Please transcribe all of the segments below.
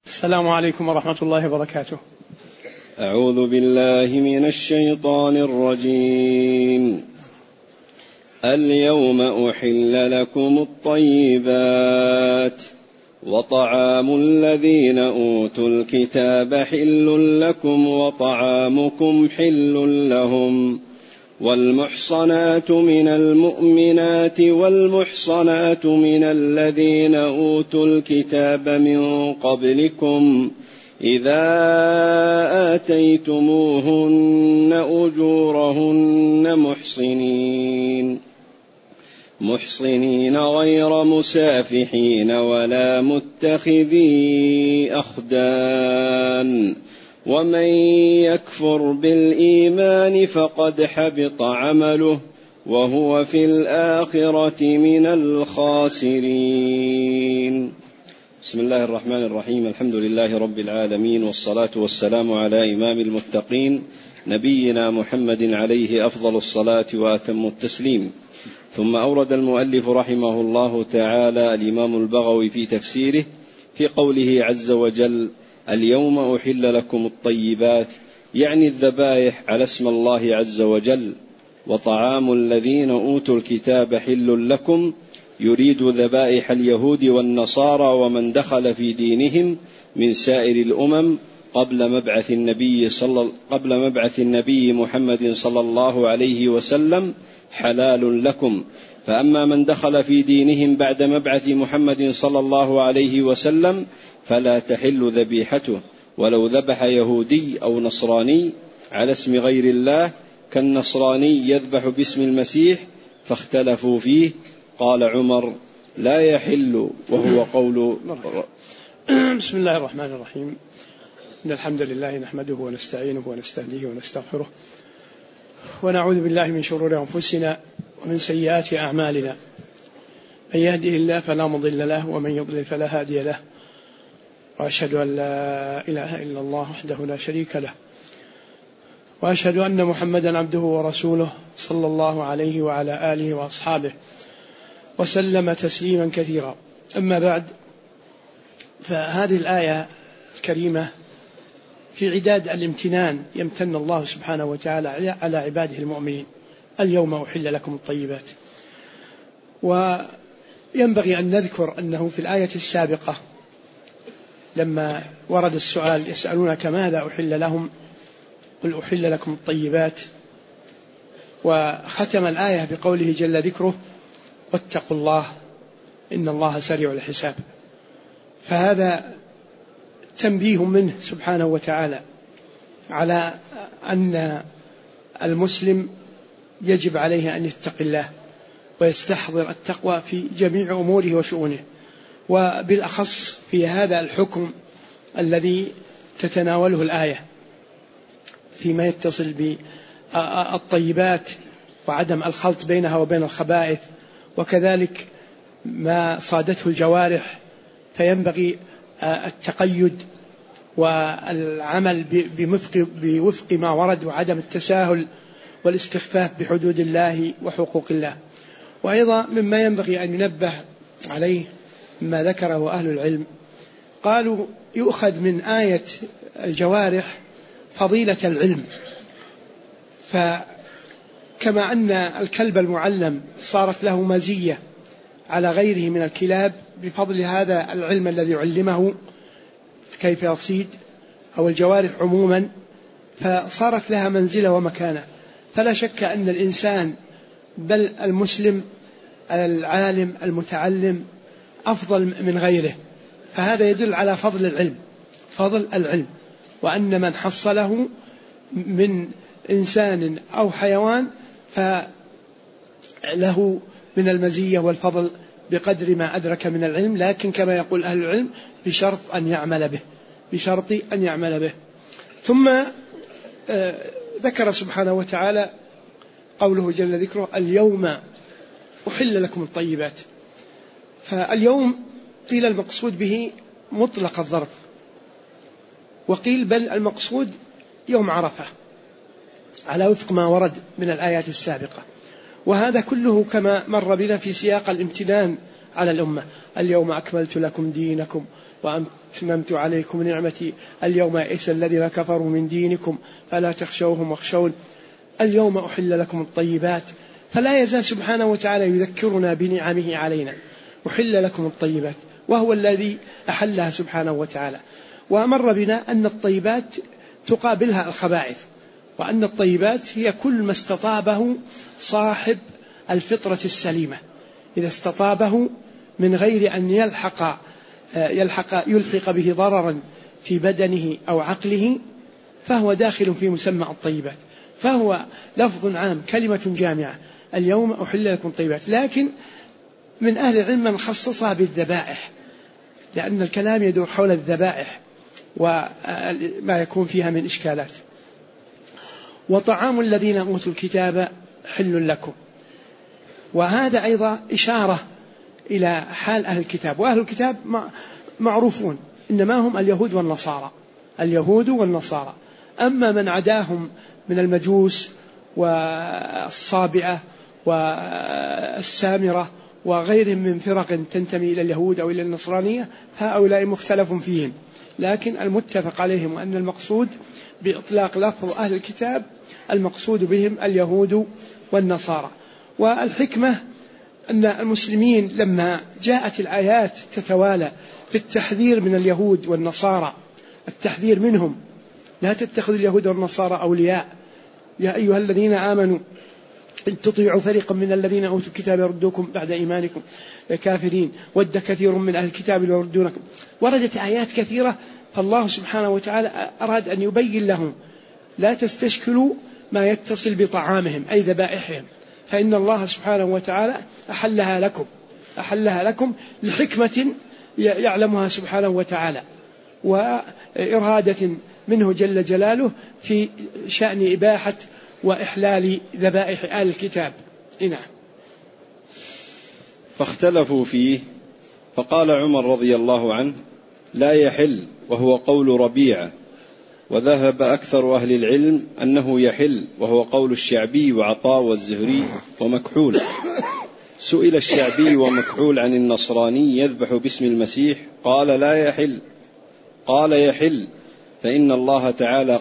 السلام عليكم ورحمة الله وبركاته. أعوذ بالله من الشيطان الرجيم. اليوم أحل لكم الطيبات وطعام الذين أوتوا الكتاب حل لكم وطعامكم حل لهم والمحصنات من المؤمنات والمحصنات من الذين أوتوا الكتاب من قبلكم إذا آتيتموهن أجورهن محصنين غير مسافحين ولا متخذي أخدان ومن يكفر بالإيمان فقد حبط عمله وهو في الآخرة من الخاسرين. بسم الله الرحمن الرحيم. الحمد لله رب العالمين، والصلاة والسلام على إمام المتقين نبينا محمد عليه أفضل الصلاة وأتم التسليم. ثم أورد المؤلف رحمه الله تعالى الإمام البغوي في تفسيره في قوله عز وجل: اليوم أحل لكم الطيبات، يعني الذبائح على اسم الله عز وجل، وطعام الذين أوتوا الكتاب حل لكم، يريد ذبائح اليهود والنصارى ومن دخل في دينهم من سائر الأمم قبل مبعث النبي محمد صلى الله عليه وسلم حلال لكم، فأما من دخل في دينهم بعد مبعث محمد صلى الله عليه وسلم فلا تحل ذبيحته، ولو ذبح يهودي أو نصراني على اسم غير الله كالنصراني يذبح باسم المسيح فاختلفوا فيه. قال عمر: لا يحل، وهو قول. بسم الله الرحمن الرحيم. إن الحمد لله نحمده ونستعينه ونستهديه ونستغفره، ونعوذ بالله من شرور أنفسنا ومن سيئات أعمالنا، من يهده الله فلا مضل له ومن يضلل فلا هادي له، وأشهد أن لا إله إلا الله وحده لا شريك له، وأشهد أن محمدا عبده ورسوله صلى الله عليه وعلى آله وأصحابه وسلم تسليما كثيرا. أما بعد، فهذه الآية الكريمة في عداد الامتنان يمتن الله سبحانه وتعالى على عباده المؤمنين. اليوم أحل لكم الطيبات. وينبغي أن نذكر أنه في الآية السابقة لما ورد السؤال: يسألونك ماذا أحل لهم، قل أحل لكم الطيبات، وختم الآية بقوله جل ذكره: واتقوا الله إن الله سريع الحساب. فهذا تنبيه منه سبحانه وتعالى على أن المسلم يجب عليه أن يتقي الله ويستحضر التقوى في جميع أموره وشؤونه، وبالأخص في هذا الحكم الذي تتناوله الآية فيما يتصل بالطيبات وعدم الخلط بينها وبين الخبائث، وكذلك ما صادته الجوارح، فينبغي التقيد والعمل بوفق ما ورد، وعدم التساهل والاستخفاف بحدود الله وحقوق الله. وأيضا مما ينبغي أن ينبه عليه ما ذكره أهل العلم، قالوا يؤخذ من آية الجوارح فضيلة العلم، فكما أن الكلب المعلم صارت له مزية على غيره من الكلاب بفضل هذا العلم الذي علمه كيف يصيد، أو الجوارح عموما، فصارت لها منزلة ومكانة. فلا شك أن الإنسان بل المسلم العالم المتعلم أفضل من غيره، فهذا يدل على فضل العلم، وأن من حصله من إنسان أو حيوان فله من المزية والفضل بقدر ما أدرك من العلم، لكن كما يقول أهل العلم بشرط أن يعمل به. ثم ذكر سبحانه وتعالى قوله جل ذكره: اليوم أحل لكم الطيبات. فاليوم قيل المقصود به مطلق الظرف، وقيل بل المقصود يوم عرفة على وفق ما ورد من الآيات السابقة، وهذا كله كما مر بنا في سياق الامتنان على الأمة. اليوم أكملت لكم دينكم وأتممت عليكم نعمتي اليوم يئس الذين كفروا من دينكم فلا تخشوهم واخشون اليوم أحل لكم الطيبات. فلا يزال سبحانه وتعالى يذكرنا بنعمه علينا. أحل لكم الطيبات وهو الذي أحلها سبحانه وتعالى. وأمر بنا أن الطيبات تقابلها الخبائث، وأن الطيبات هي كل ما استطابه صاحب الفطرة السليمة، إذا استطابه من غير أن يلحق به ضررا في بدنه أو عقله فهو داخل في مسمى الطيبات. فهو لفظ عام، كلمة جامعة، اليوم أحل لكم الطيبات. لكن من أهل العلم من خصصها بالذبائح، لأن الكلام يدور حول الذبائح وما يكون فيها من إشكالات. وطعام الذين أوتوا الكتاب حل لكم، وهذا أيضا إشارة إلى حال أهل الكتاب. وأهل الكتاب معروفون، إنما هم اليهود والنصارى. أما من عداهم من المجوس والصابئة والسامرة وغيرهم من فرق تنتمي إلى اليهود أو إلى النصرانية فهؤلاء مختلف فيهم، لكن المتفق عليهم أن المقصود بإطلاق لفظ أهل الكتاب المقصود بهم اليهود والنصارى. والحكمة أن المسلمين لما جاءت الآيات تتوالى في التحذير من اليهود والنصارى، التحذير منهم، لا تتخذوا اليهود والنصارى أولياء، يا أيها الذين آمنوا إن تطيعوا فريقا من الذين أوتوا الكتاب يردوكم بعد إيمانكم كافرين ود كثير من أهل الكتاب يردونكم. وردت آيات كثيرة، فالله سبحانه وتعالى أراد أن يبين لهم لا تستشكلوا ما يتصل بطعامهم أي ذبائحهم، فإن الله سبحانه وتعالى أحلها لكم لحكمة يعلمها سبحانه وتعالى، وإرادة منه جل جلاله في شأن إباحة وإحلال ذبائح آل الكتاب. نعم. فاختلفوا فيه، فقال عمر رضي الله عنه لا يحل، وهو قول ربيعة، وذهب أكثر أهل العلم أنه يحل، وهو قول الشعبي وعطاء والزهري ومكحول. سئل الشعبي ومكحول عن النصراني يذبح باسم المسيح، قال لا يحل، قال يحل فإن الله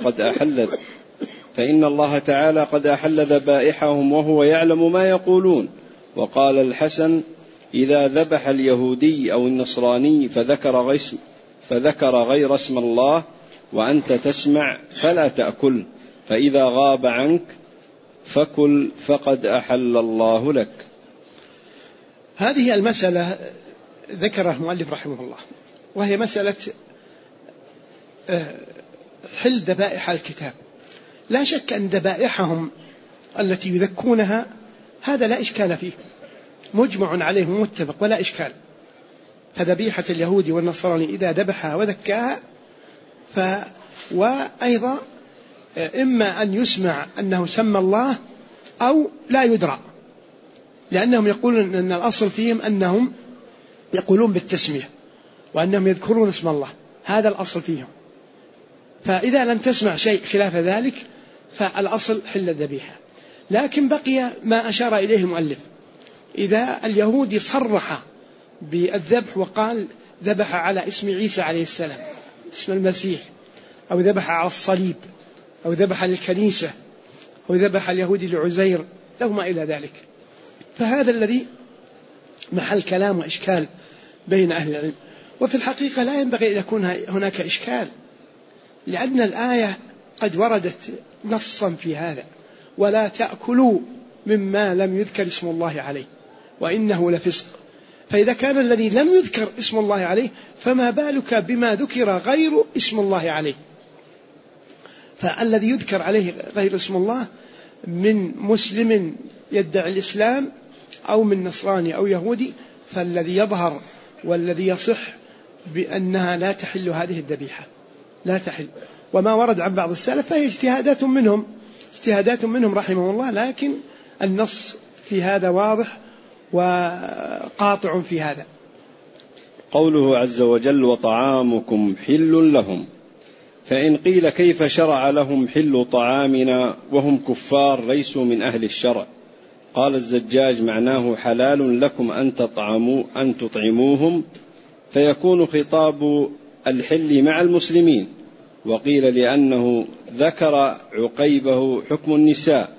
تعالى قد أحل ذبائحهم وهو يعلم ما يقولون. وقال الحسن إذا ذبح اليهودي أو النصراني فذكر غير اسم الله وأنت تسمع فلا تأكل، فإذا غاب عنك فكل فقد أحل الله لك. هذه المسألة ذكرها المؤلف رحمه الله، وهي مسألة حل ذبائح الكتاب. لا شك أن ذبائحهم التي يذكونها هذا لا إشكال فيه، مجمع عليه متفق ولا إشكال. فذبيحة اليهود والنصراني إذا ذبحها وذكاها وأيضا إما أن يسمع أنه سمى الله أو لا يدرى، لأنهم يقولون أن الأصل فيهم أنهم يقولون بالتسمية وأنهم يذكرون اسم الله، هذا الأصل فيهم. فإذا لم تسمع شيء خلاف ذلك فالأصل حل الذبيحة. لكن بقي ما أشار إليه المؤلف، إذا اليهودي صرح بالذبح وقال ذبح على اسم عيسى عليه السلام، اسم المسيح، أو ذبح على الصليب، أو ذبح للكنيسة، أو ذبح اليهودي لعزير أو ما إلى ذلك، فهذا الذي محل كلام وإشكال بين أهل العلم. وفي الحقيقة لا ينبغي أن يكون هناك إشكال، لأن الآية قد وردت نصا في هذا، ولا تأكلوا مما لم يذكر اسم الله عليه وإنه لفسق. فإذا كان الذي لم يذكر اسم الله عليه فما بالك بما ذكر غير اسم الله عليه. فالذي يذكر عليه غير اسم الله من مسلم يدعي الإسلام أو من نصراني أو يهودي، فالذي يظهر والذي يصح بأنها لا تحل هذه الذبيحة، لا تحل. وما ورد عن بعض السلف فهي اجتهادات منهم رحمه الله، لكن النص في هذا واضح وقاطع في هذا. قوله عز وجل وطعامكم حل لهم، فإن قيل كيف شرع لهم حل طعامنا وهم كفار ليسوا من أهل الشرع؟ قال الزجاج معناه حلال لكم أن تطعموهم، فيكون خطاب الحل مع المسلمين. وقيل لأنه ذكر عقيبه حكم النساء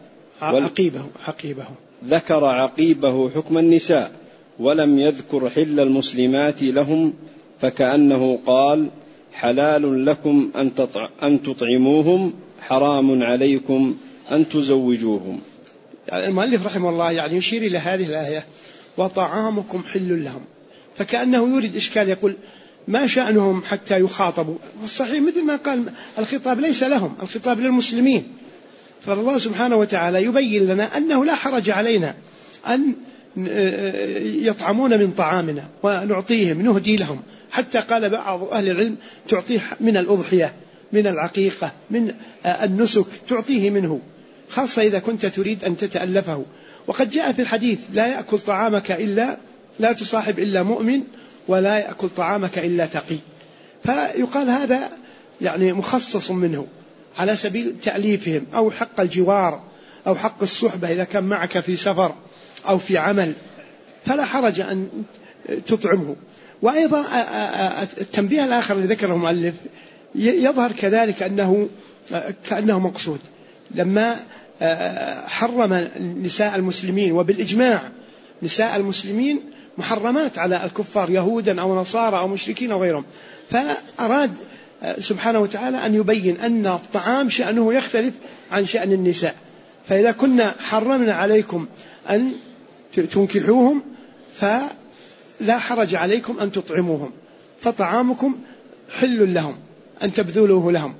ذكر عقيبه حكم النساء ولم يذكر حل المسلمات لهم، فكأنه قال حلال لكم أن تطعموهم، حرام عليكم أن تزوجوهم. يعني المؤلف رحمه الله يعني يشير إلى هذه الآية وطعامكم حل لهم، فكأنه يريد إشكال، يقول ما شأنهم حتى يخاطبوا؟ والصحيح مثل ما قال الخطاب ليس لهم، الخطاب للمسلمين. فالله سبحانه وتعالى يبين لنا أنه لا حرج علينا أن يطعمون من طعامنا ونعطيهم نهدي لهم، حتى قال بعض أهل العلم تعطيه من الأضحية، من العقيقة، من النسك، تعطيه منه، خاصة إذا كنت تريد أن تتألفه. وقد جاء في الحديث لا يأكل طعامك لا تصاحب إلا مؤمن، ولا يأكل طعامك إلا تقي. فيقال هذا يعني مخصص منه على سبيل تأليفهم، أو حق الجوار، أو حق الصحبة إذا كان معك في سفر أو في عمل، فلا حرج أن تطعمه. وأيضا التنبيه الآخر الذي ذكره المؤلف يظهر كذلك كأنه مقصود، لما حرم نساء المسلمين، وبالإجماع نساء المسلمين محرمات على الكفار يهودا أو نصارى أو مشركين أو غيرهم، فأراد سبحانه وتعالى أن يبين أن الطعام شأنه يختلف عن شأن النساء. فإذا كنا حرمنا عليكم أن تنكحوهم فلا حرج عليكم أن تطعموهم، فطعامكم حل لهم أن تبذلوه لهم.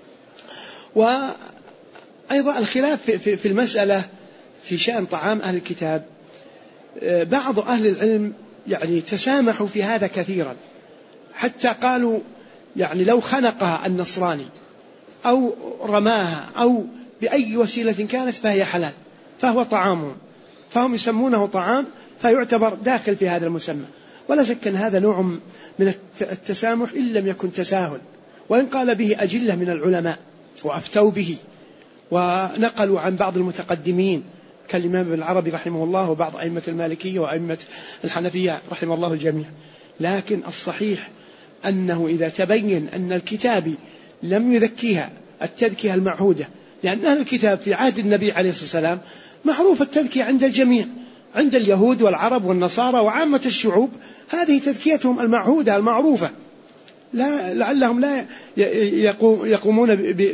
وأيضا الخلاف في المسألة في شأن طعام أهل الكتاب، بعض أهل العلم يعني تسامحوا في هذا كثيرا، حتى قالوا يعني لو خنقها النصراني أو رماها أو بأي وسيلة كانت فهي حلال، فهو طعامهم، فهم يسمونه طعام، فيعتبر داخل في هذا المسمى. ولا شك أن هذا نوع من التسامح إن لم يكن تساهل، وإن قال به أجلة من العلماء وأفتوا به ونقلوا عن بعض المتقدمين كالإمام ابن العربي رحمه الله، وبعض أئمة المالكية وأئمة الحنفية رحمه الله الجميع. لكن الصحيح أنه إذا تبين أن الكتاب لم يذكيها التذكية المعهودة، لأن أهل الكتاب في عهد النبي عليه الصلاة والسلام معروف التذكية عند الجميع، عند اليهود والعرب والنصارى وعامة الشعوب، هذه تذكيتهم المعهودة المعروفة، لعلهم لا يقومون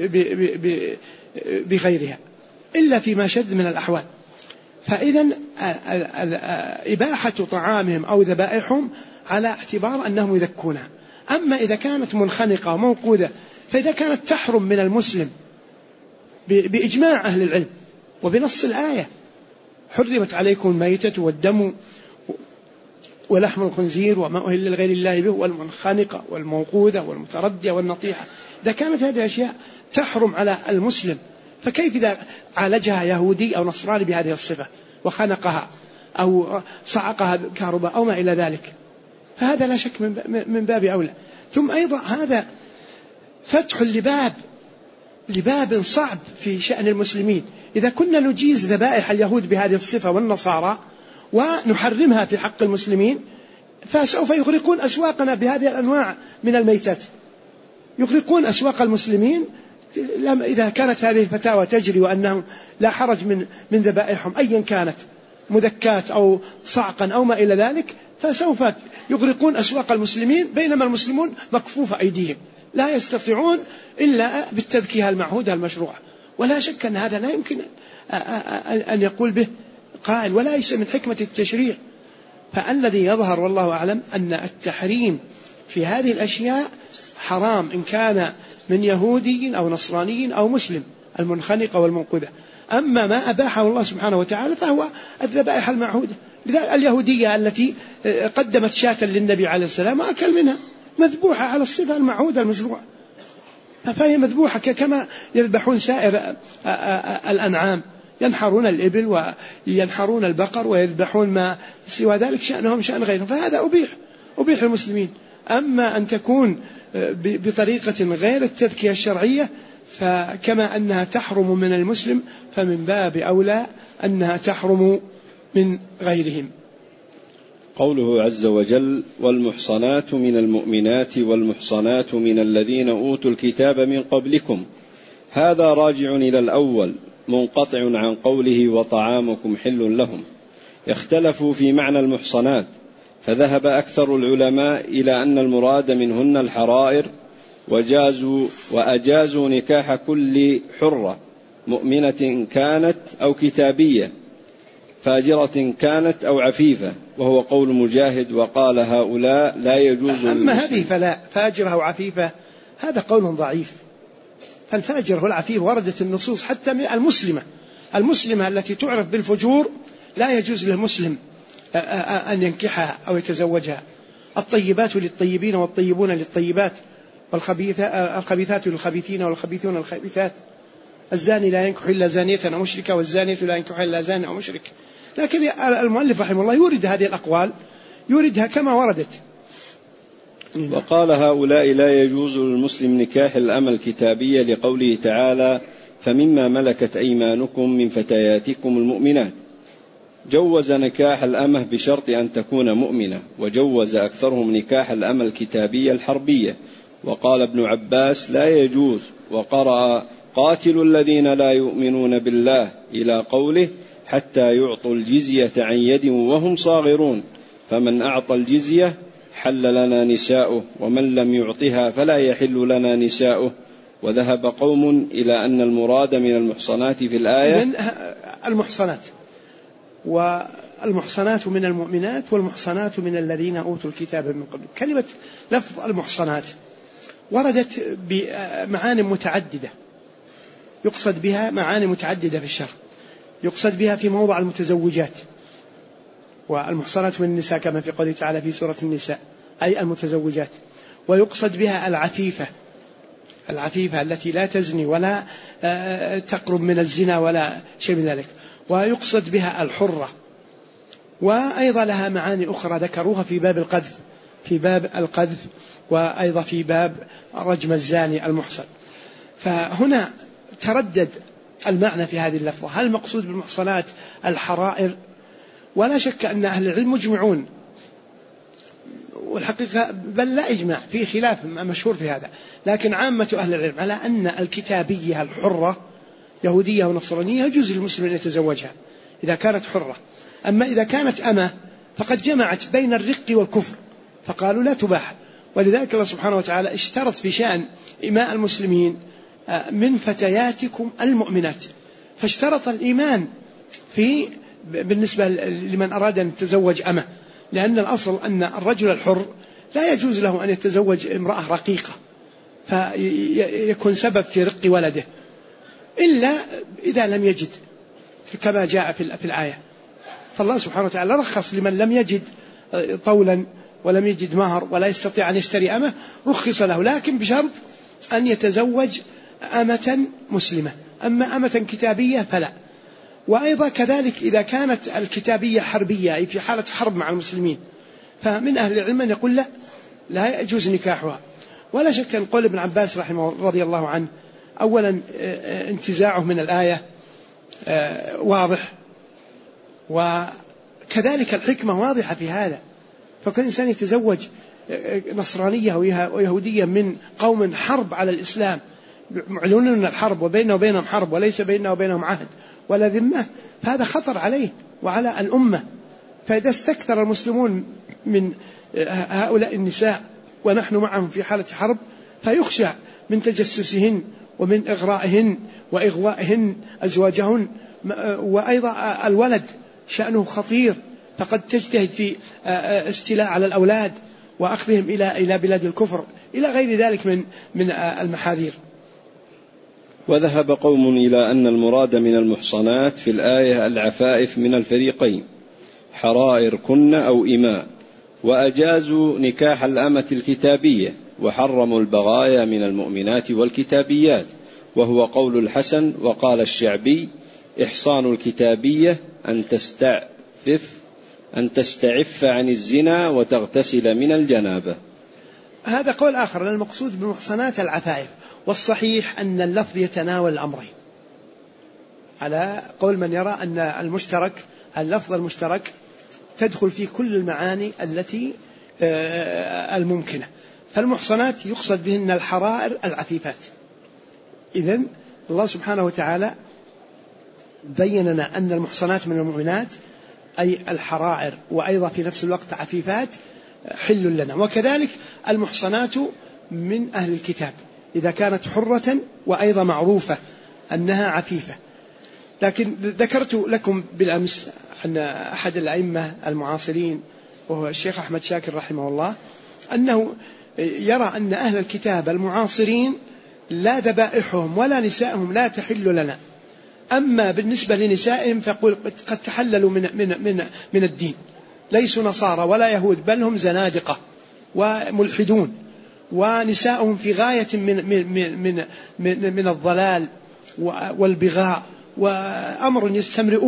بغيرها إلا فيما شد من الأحوال. فإذا إباحة طعامهم أو ذبائحهم على اعتبار أنهم يذكونها. أما إذا كانت منخنقة وموقودة، فإذا كانت تحرم من المسلم بإجماع أهل العلم وبنص الآية، حرمت عليكم الميتة والدم ولحم الخنزير وما أهل لغير الله به والمنخنقة والموقودة والمتردية والنطيحة، إذا كانت هذه الأشياء تحرم على المسلم، فكيف إذا عالجها يهودي أو نصراني بهذه الصفة وخنقها أو صعقها بكهرباء أو ما إلى ذلك؟ فهذا لا شك من باب أولى. ثم أيضا هذا فتح لباب صعب في شأن المسلمين. إذا كنا نجيز ذبائح اليهود بهذه الصفة والنصارى ونحرمها في حق المسلمين، فسوف يغرقون أسواقنا بهذه الأنواع من الميتات، يغرقون أسواق المسلمين. إذا كانت هذه الفتاوى تجري وأنهم لا حرج من ذبائحهم أيا كانت، مذكات أو صعقا أو ما إلى ذلك، فسوف يغرقون أسواق المسلمين، بينما المسلمون مكفوف أيديهم لا يستطيعون إلا بالتذكية المعهودة المشروعة. ولا شك أن هذا لا يمكن أن يقول به قائل، وليس من حكمة التشريع. فالذي يظهر والله أعلم أن التحريم في هذه الأشياء حرام إن كان من يهودي أو نصراني أو مسلم، المنخنقة والموقودة. أما ما أباحه الله سبحانه وتعالى فهو الذبائح المعهودة. اليهودية التي قدمت شاة للنبي عليه السلام وأكل منها، مذبوحة على الصفة المعهودة المشروعة، فهي مذبوحة كما يذبحون سائر الأنعام، ينحرون الإبل وينحرون البقر ويذبحون ما سوى ذلك شأنهم شأن غيرهم، فهذا أبيح المسلمين. أما أن تكون بطريقة غير التذكية الشرعية، فكما أنها تحرم من المسلم، فمن باب أولى أنها تحرم من غيرهم. قوله عز وجل: والمحصنات من المؤمنات والمحصنات من الذين أوتوا الكتاب من قبلكم، هذا راجع إلى الأول منقطع عن قوله وطعامكم حل لهم. اختلفوا في معنى المحصنات، فذهب أكثر العلماء إلى أن المراد منهن الحرائر، وأجازوا نكاح كل حرة مؤمنة كانت أو كتابية، فاجرة كانت أو عفيفة، وهو قول مجاهد. وقال هؤلاء لا يجوز. أما هذه فلا، فاجرة أو عفيفة هذا قول ضعيف. فالفاجر والعفيف وردت النصوص حتى من المسلمة التي تعرف بالفجور لا يجوز للمسلم أن ينكحها أو يتزوجها. الطيبات للطيبين والطيبون للطيبات، والخبيثات للخبيثين والخبيثون للخبيثات. الزاني لا ينكح إلا زانية أو مشركة، والزانية لا ينكح إلا زاني أو مشرك. لكن المؤلف رحمه الله يورد هذه الأقوال، يوردها كما وردت. وقال هؤلاء لا يجوز للمسلم نكاح الأمة الكتابية لقوله تعالى: فمما ملكت أيمانكم من فتياتكم المؤمنات. جوز نكاح الأمة بشرط أن تكون مؤمنة، وجوز أكثرهم نكاح الأمة الكتابية الحربية. وقال ابن عباس: لا يجوز. وقرأ: قاتلوا الذين لا يؤمنون بالله إلى قوله: حتى يعطوا الجزية عن يد وهم صاغرون، فمن أعطى الجزية حل لنا نساؤه، ومن لم يعطها فلا يحل لنا نساؤه. وذهب قوم إلى أن المراد من المحصنات في الآية المحصنات، والمحصنات من المؤمنات والمحصنات من الذين أوتوا الكتاب من قبل. كلمة لفظ المحصنات وردت بمعاني متعددة، يقصد بها معاني متعددة في الشرع. يقصد بها في موضع المتزوجات، والمحصنات من النساء كما في قوله تعالى في سورة النساء أي المتزوجات. ويقصد بها العفيفة التي لا تزني ولا تقرب من الزنا ولا شيء من ذلك. ويقصد بها الحرة، وأيضا لها معاني أخرى ذكروها في باب القذف وأيضا في باب رجم الزاني المحصن. فهنا تردد المعنى في هذه اللفظة، هل المقصود بالمحصنات الحرائر؟ ولا شك أن أهل العلم مجمعون، والحقيقة بل لا إجماع، في خلاف مشهور في هذا، لكن عامة أهل العلم على أن الكتابية الحرة يهودية ونصرانية يجوز للمسلم أن يتزوجها إذا كانت حرة. أما إذا كانت أمة فقد جمعت بين الرق والكفر، فقالوا لا تباح. ولذلك الله سبحانه وتعالى اشترط في شأن إماء المسلمين من فتياتكم المؤمنات، فاشترط الإيمان بالنسبة لمن أراد أن يتزوج أمة، لأن الأصل أن الرجل الحر لا يجوز له أن يتزوج امرأة رقيقة فيكون سبب في رق ولده، إلا إذا لم يجد كما جاء في الآية. فالله سبحانه وتعالى رخص لمن لم يجد طولا ولم يجد مهر ولا يستطيع أن يشتري أمة، رخص له، لكن بشرط أن يتزوج أمة مسلمة. أما أمة كتابية فلا. وأيضا كذلك إذا كانت الكتابية حربية أي في حالة حرب مع المسلمين، فمن أهل العلم أن يقول لا يجوز نكاحها. ولا شك أن قول ابن عباس رضي الله عنه أولا انتزاعه من الآية واضح، وكذلك الحكمة واضحة في هذا. فكل إنسان يتزوج نصرانية ويهودية من قوم حرب على الإسلام، معلنون الحرب وبيننا وبينهم حرب وليس بيننا وبينهم عهد ولا ذمة، فهذا خطر عليه وعلى الأمة. فإذا استكثر المسلمون من هؤلاء النساء ونحن معهم في حالة حرب، فيخشى من تجسسهن ومن إغرائهن وإغوائهن أزواجهن. وأيضا الولد شأنه خطير، فقد تجتهد في استيلاء على الأولاد وأخذهم إلى بلاد الكفر إلى غير ذلك من المحاذير. وذهب قوم إلى أن المراد من المحصنات في الآية العفائف من الفريقين، حرائر كن أو إماء، وأجازوا نكاح الأمة الكتابية، وحرموا البغايا من المؤمنات والكتابيات، وهو قول الحسن. وقال الشعبي: إحصان الكتابية أن تستعف عن الزنا وتغتسل من الجنابة. هذا قول آخر، لأن المقصود بالمحصنات العفائف، والصحيح أن اللفظ يتناول الأمرين، على قول من يرى أن اللفظ المشترك تدخل فيه كل المعاني التي الممكنة. فالمحصنات يقصد بهن الحرائر العفيفات. إذن الله سبحانه وتعالى بين لنا أن المحصنات من المؤمنات أي الحرائر، وأيضا في نفس الوقت عفيفات حل لنا. وكذلك المحصنات من أهل الكتاب إذا كانت حرة وأيضا معروفة أنها عفيفة. لكن ذكرت لكم بالأمس عن أحد الأئمة المعاصرين وهو الشيخ أحمد شاكر رحمه الله أنه يرى أن أهل الكتاب المعاصرين لا ذبائحهم ولا نسائهم لا تحل لنا، أما بالنسبة لنسائهم فقل قد تحللوا من الدين، ليسوا نصارى ولا يهود بل هم زنادقة وملحدون، ونسائهم في غاية من الضلال والبغاء، وأمر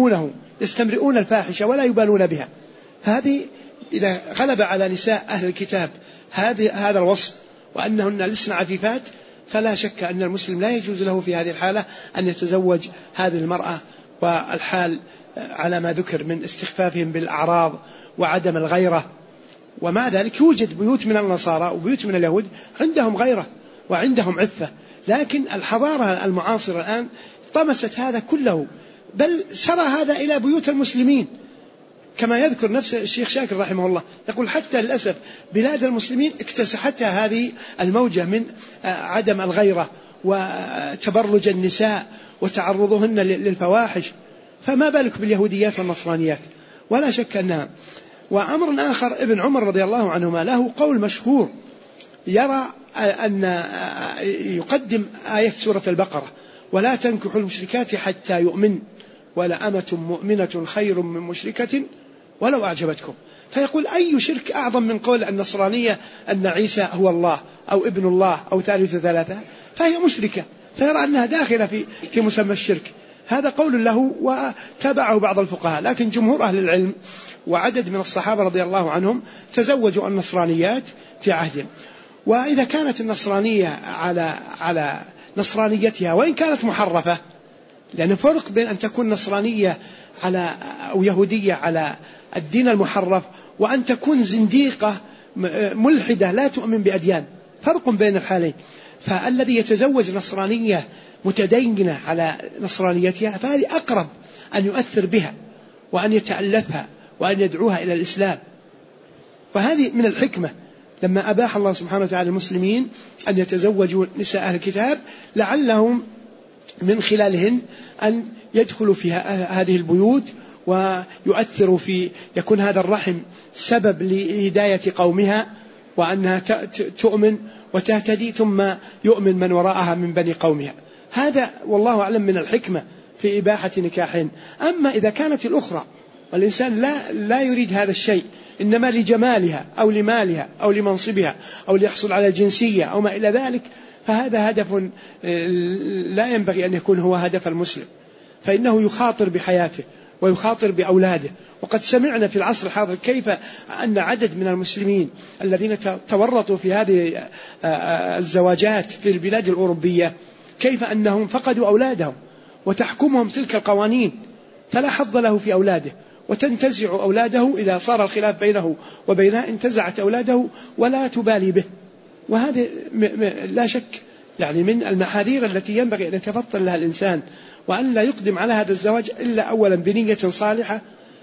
يستمرئون الفاحشة ولا يبالون بها. فهذه إذا غلب على نساء أهل الكتاب هذا الوصف وأنهن لسن عفيفات، فلا شك أن المسلم لا يجوز له في هذه الحالة أن يتزوج هذه المرأة، والحال على ما ذكر من استخفافهم بالأعراض وعدم الغيرة. ومع ذلك يوجد بيوت من النصارى وبيوت من اليهود عندهم غيرة وعندهم عفة، لكن الحضارة المعاصرة الآن طمست هذا كله، بل سرى هذا إلى بيوت المسلمين، كما يذكر نفس الشيخ شاكر رحمه الله يقول حتى للأسف بلاد المسلمين اكتسحتها هذه الموجة من عدم الغيرة وتبرج النساء وتعرضهن للفواحش، فما بالك باليهوديات والنصرانيات. ولا شك أنها. وأمر آخر ابن عمر رضي الله عنهما له قول مشهور يرى أن يقدم آية سورة البقرة ولا تنكحوا المشركات حتى يؤمن ولا أمة مؤمنة خير من مشركة ولو أعجبتكم. فيقول أي شرك أعظم من قول النصرانية أن عيسى هو الله أو ابن الله أو ثالث ثلاثة، فهي مشركة، فيرى أنها داخلة في مسمى الشرك. هذا قول له وتابعه بعض الفقهاء، لكن جمهور أهل العلم وعدد من الصحابة رضي الله عنهم تزوجوا النصرانيات في عهدهم. وإذا كانت النصرانية على نصرانيتها وإن كانت محرفة، لأن فرق بين أن تكون نصرانية أو يهودية على الدين المحرف وأن تكون زنديقة ملحدة لا تؤمن بأديان، فرق بين الحالين. فالذي يتزوج نصرانية متدينة على نصرانيتها فهذه أقرب أن يؤثر بها وأن يتألفها وأن يدعوها إلى الإسلام. فهذه من الحكمة لما أباح الله سبحانه وتعالى المسلمين أن يتزوجوا نساء أهل الكتاب، لعلهم من خلالهن أن يدخلوا في هذه البيوت ويؤثروا يكون هذا الرحم سبب لهداية قومها، وأنها تؤمن وتهتدي ثم يؤمن من وراءها من بني قومها. هذا والله أعلم من الحكمة في إباحة نكاحين. أما إذا كانت الأخرى والإنسان لا يريد هذا الشيء، إنما لجمالها أو لمالها أو لمنصبها أو ليحصل على جنسية أو ما إلى ذلك، فهذا هدف لا ينبغي أن يكون هو هدف المسلم، فإنه يخاطر بحياته ويخاطر بأولاده. وقد سمعنا في العصر الحاضر كيف أن عدد من المسلمين الذين تورطوا في هذه الزواجات في البلاد الأوروبية كيف أنهم فقدوا أولادهم وتحكمهم تلك القوانين، فلا حظ له في أولاده، وتنتزع أولاده إذا صار الخلاف بينه وبينها، انتزعت أولاده ولا تبالي به. وهذا لا شك يعني من المحاذير التي ينبغي أن يتفطن لها الإنسان، وأن لا يقدم على هذا الزواج إلا أولا بنية صالحة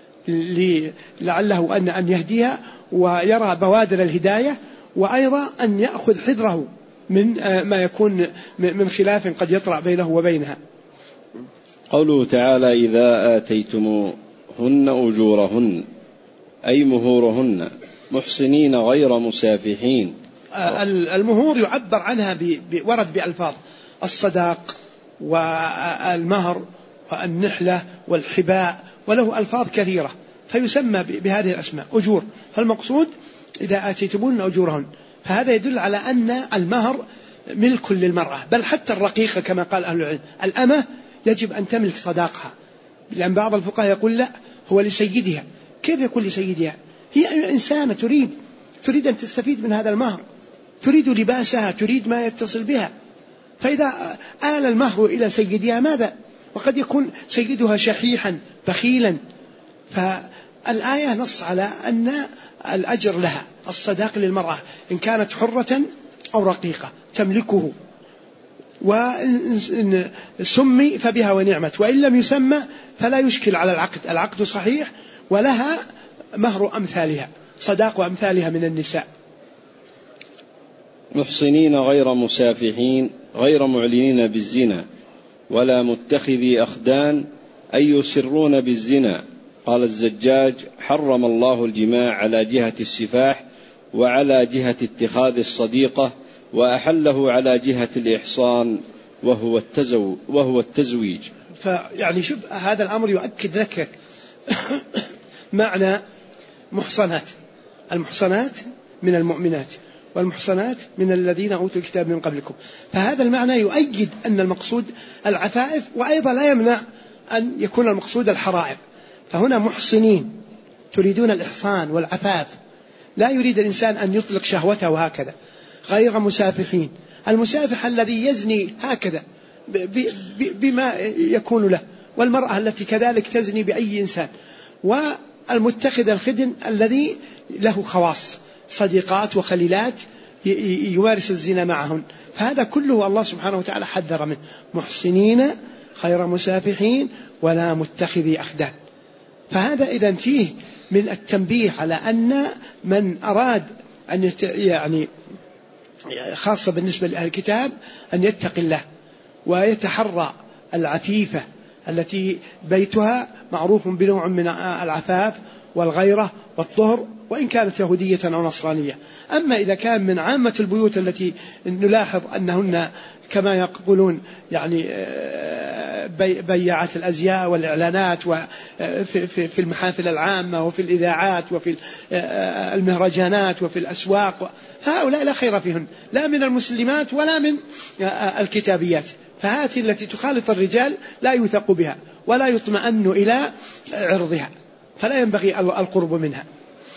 لعله أن يهديها ويرى بوادر الهداية، وأيضا أن يأخذ حذره من ما يكون من خلاف قد يطرأ بينه وبينها. قوله تعالى إذا آتيتموهن أجورهن أي مهورهن محصنين غير مسافحين. المهور يعبر عنها ورد بألفاظ الصداق والمهر والنحلة والحباء، وله ألفاظ كثيرة فيسمى بهذه الأسماء أجور. فالمقصود إذا آتيتموهن أجورهن، فهذا يدل على أن المهر ملك للمرأة، بل حتى الرقيقة كما قال أهل العلم الأمة يجب أن تملك صداقها، لأن بعض الفقهاء يقول لا هو لسيدها. كيف يكون لسيدها؟ هي إنسانة تريد أن تستفيد من هذا المهر، تريد لباسها، تريد ما يتصل بها، فإذا آل المهر إلى سيدها وقد يكون سيدها شحيحا بخيلا. فالآية نص على أن الأجر لها، الصداق للمرأة إن كانت حرة أو رقيقة تملكه، وإن سمي فبها ونعمت، وإن لم يسمى فلا يشكل على العقد، العقد صحيح ولها مهر أمثالها، صداق أمثالها من النساء. محصنين غير مسافحين غير معلنين بالزنا ولا متخذي أخدان أي يسرون بالزنا. قال الزجاج: حرم الله الجماع على جهة السفاح وعلى جهة اتخاذ الصديقة، وأحله على جهة الإحصان وهو التزويج. فيعني شوف، هذا الأمر يؤكد لك معنى محصنات. المحصنات من المؤمنات والمحصنات من الذين أوتوا الكتاب من قبلكم. فهذا المعنى يؤيد أن المقصود العفائف، وأيضا لا يمنع أن يكون المقصود الحرائر. فهنا محصنين تريدون الإحصان والعفاف، لا يريد الإنسان أن يطلق شهوته هكذا. غير مسافحين، المسافح الذي يزني هكذا بما يكون له، والمرأة التي كذلك تزني بأي إنسان، والمتخذ الخدن الذي له خواص صديقات وخليلات يمارس الزنا معهن. فهذا كله الله سبحانه وتعالى حذر منه. محصنين غير مسافحين ولا متخذي أخدان. فهذا إذن فيه من التنبيه على أن من أراد أن يعني خاصة بالنسبة لأهل الكتاب أن يتقي الله ويتحرى العفيفة التي بيتها معروف بنوع من العفاف والغيرة والطهر، وإن كانت يهودية أو نصرانية. أما إذا كان من عامة البيوت التي نلاحظ أنهن كما يقولون يعني بيعات الأزياء والإعلانات في المحافل العامة وفي الإذاعات وفي المهرجانات وفي الأسواق، فهؤلاء لا خير فيهن، لا من المسلمات ولا من الكتابيات. فهذه التي تخالط الرجال لا يوثق بها ولا يطمئن إلى عرضها، فلا ينبغي القرب منها.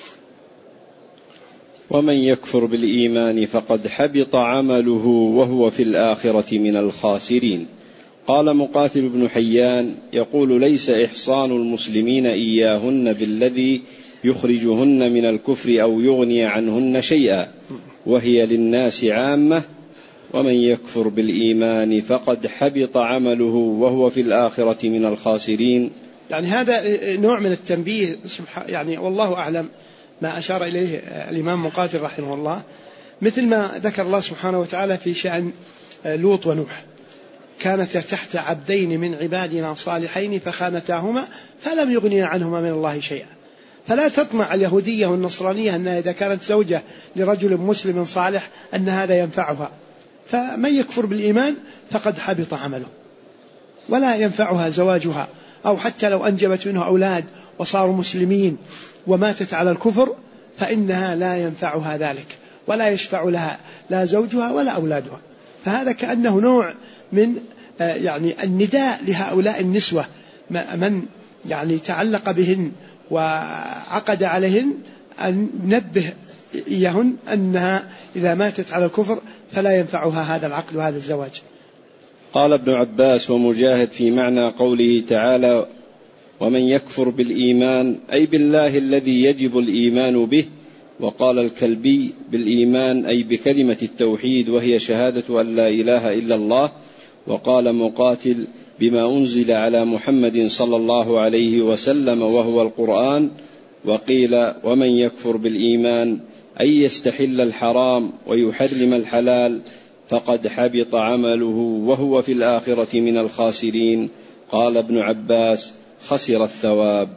ومن يكفر بالإيمان فقد حبط عمله وهو في الآخرة من الخاسرين. قال مقاتل بن حيان يقول: ليس إحصان المسلمين إياهن بالذي يخرجهن من الكفر أو يغني عنهن شيئا، وهي للناس عامة. ومن يكفر بالإيمان فقد حبط عمله وهو في الآخرة من الخاسرين. يعني هذا نوع من التنبيه يعني والله أعلم ما أشار إليه الإمام مقاتل رحمه الله، مثل ما ذكر الله سبحانه وتعالى في شأن لوط ونوح: كانت تحت عبدين من عبادنا صالحين فخانتاهما فلم يغنيا عنهما من الله شيئا. فلا تطمع اليهودية والنصرانية أن إذا كانت زوجة لرجل مسلم صالح أن هذا ينفعها. فمن يكفر بالإيمان فقد حبط عمله، ولا ينفعها زواجها، أو حتى لو أنجبت منه أولاد وصاروا مسلمين وماتت على الكفر فإنها لا ينفعها ذلك، ولا يشفع لها لا زوجها ولا أولادها. فهذا كأنه نوع من يعني النداء لهؤلاء النسوة من يعني تعلق بهن وعقد عليهن، أن ننبه إياهن أنها إذا ماتت على الكفر فلا ينفعها هذا العقد وهذا الزواج. قال ابن عباس ومجاهد في معنى قوله تعالى: ومن يكفر بالإيمان أي بالله الذي يجب الإيمان به. وقال الكلبي: بالإيمان أي بكلمة التوحيد وهي شهادة أن لا إله إلا الله. وقال مقاتل: بما أنزل على محمد صلى الله عليه وسلم وهو القرآن. وقيل: ومن يكفر بالإيمان أي يستحل الحرام ويحرم الحلال فقد حبط عمله وهو في الآخرة من الخاسرين. قال ابن عباس: خسر الثواب.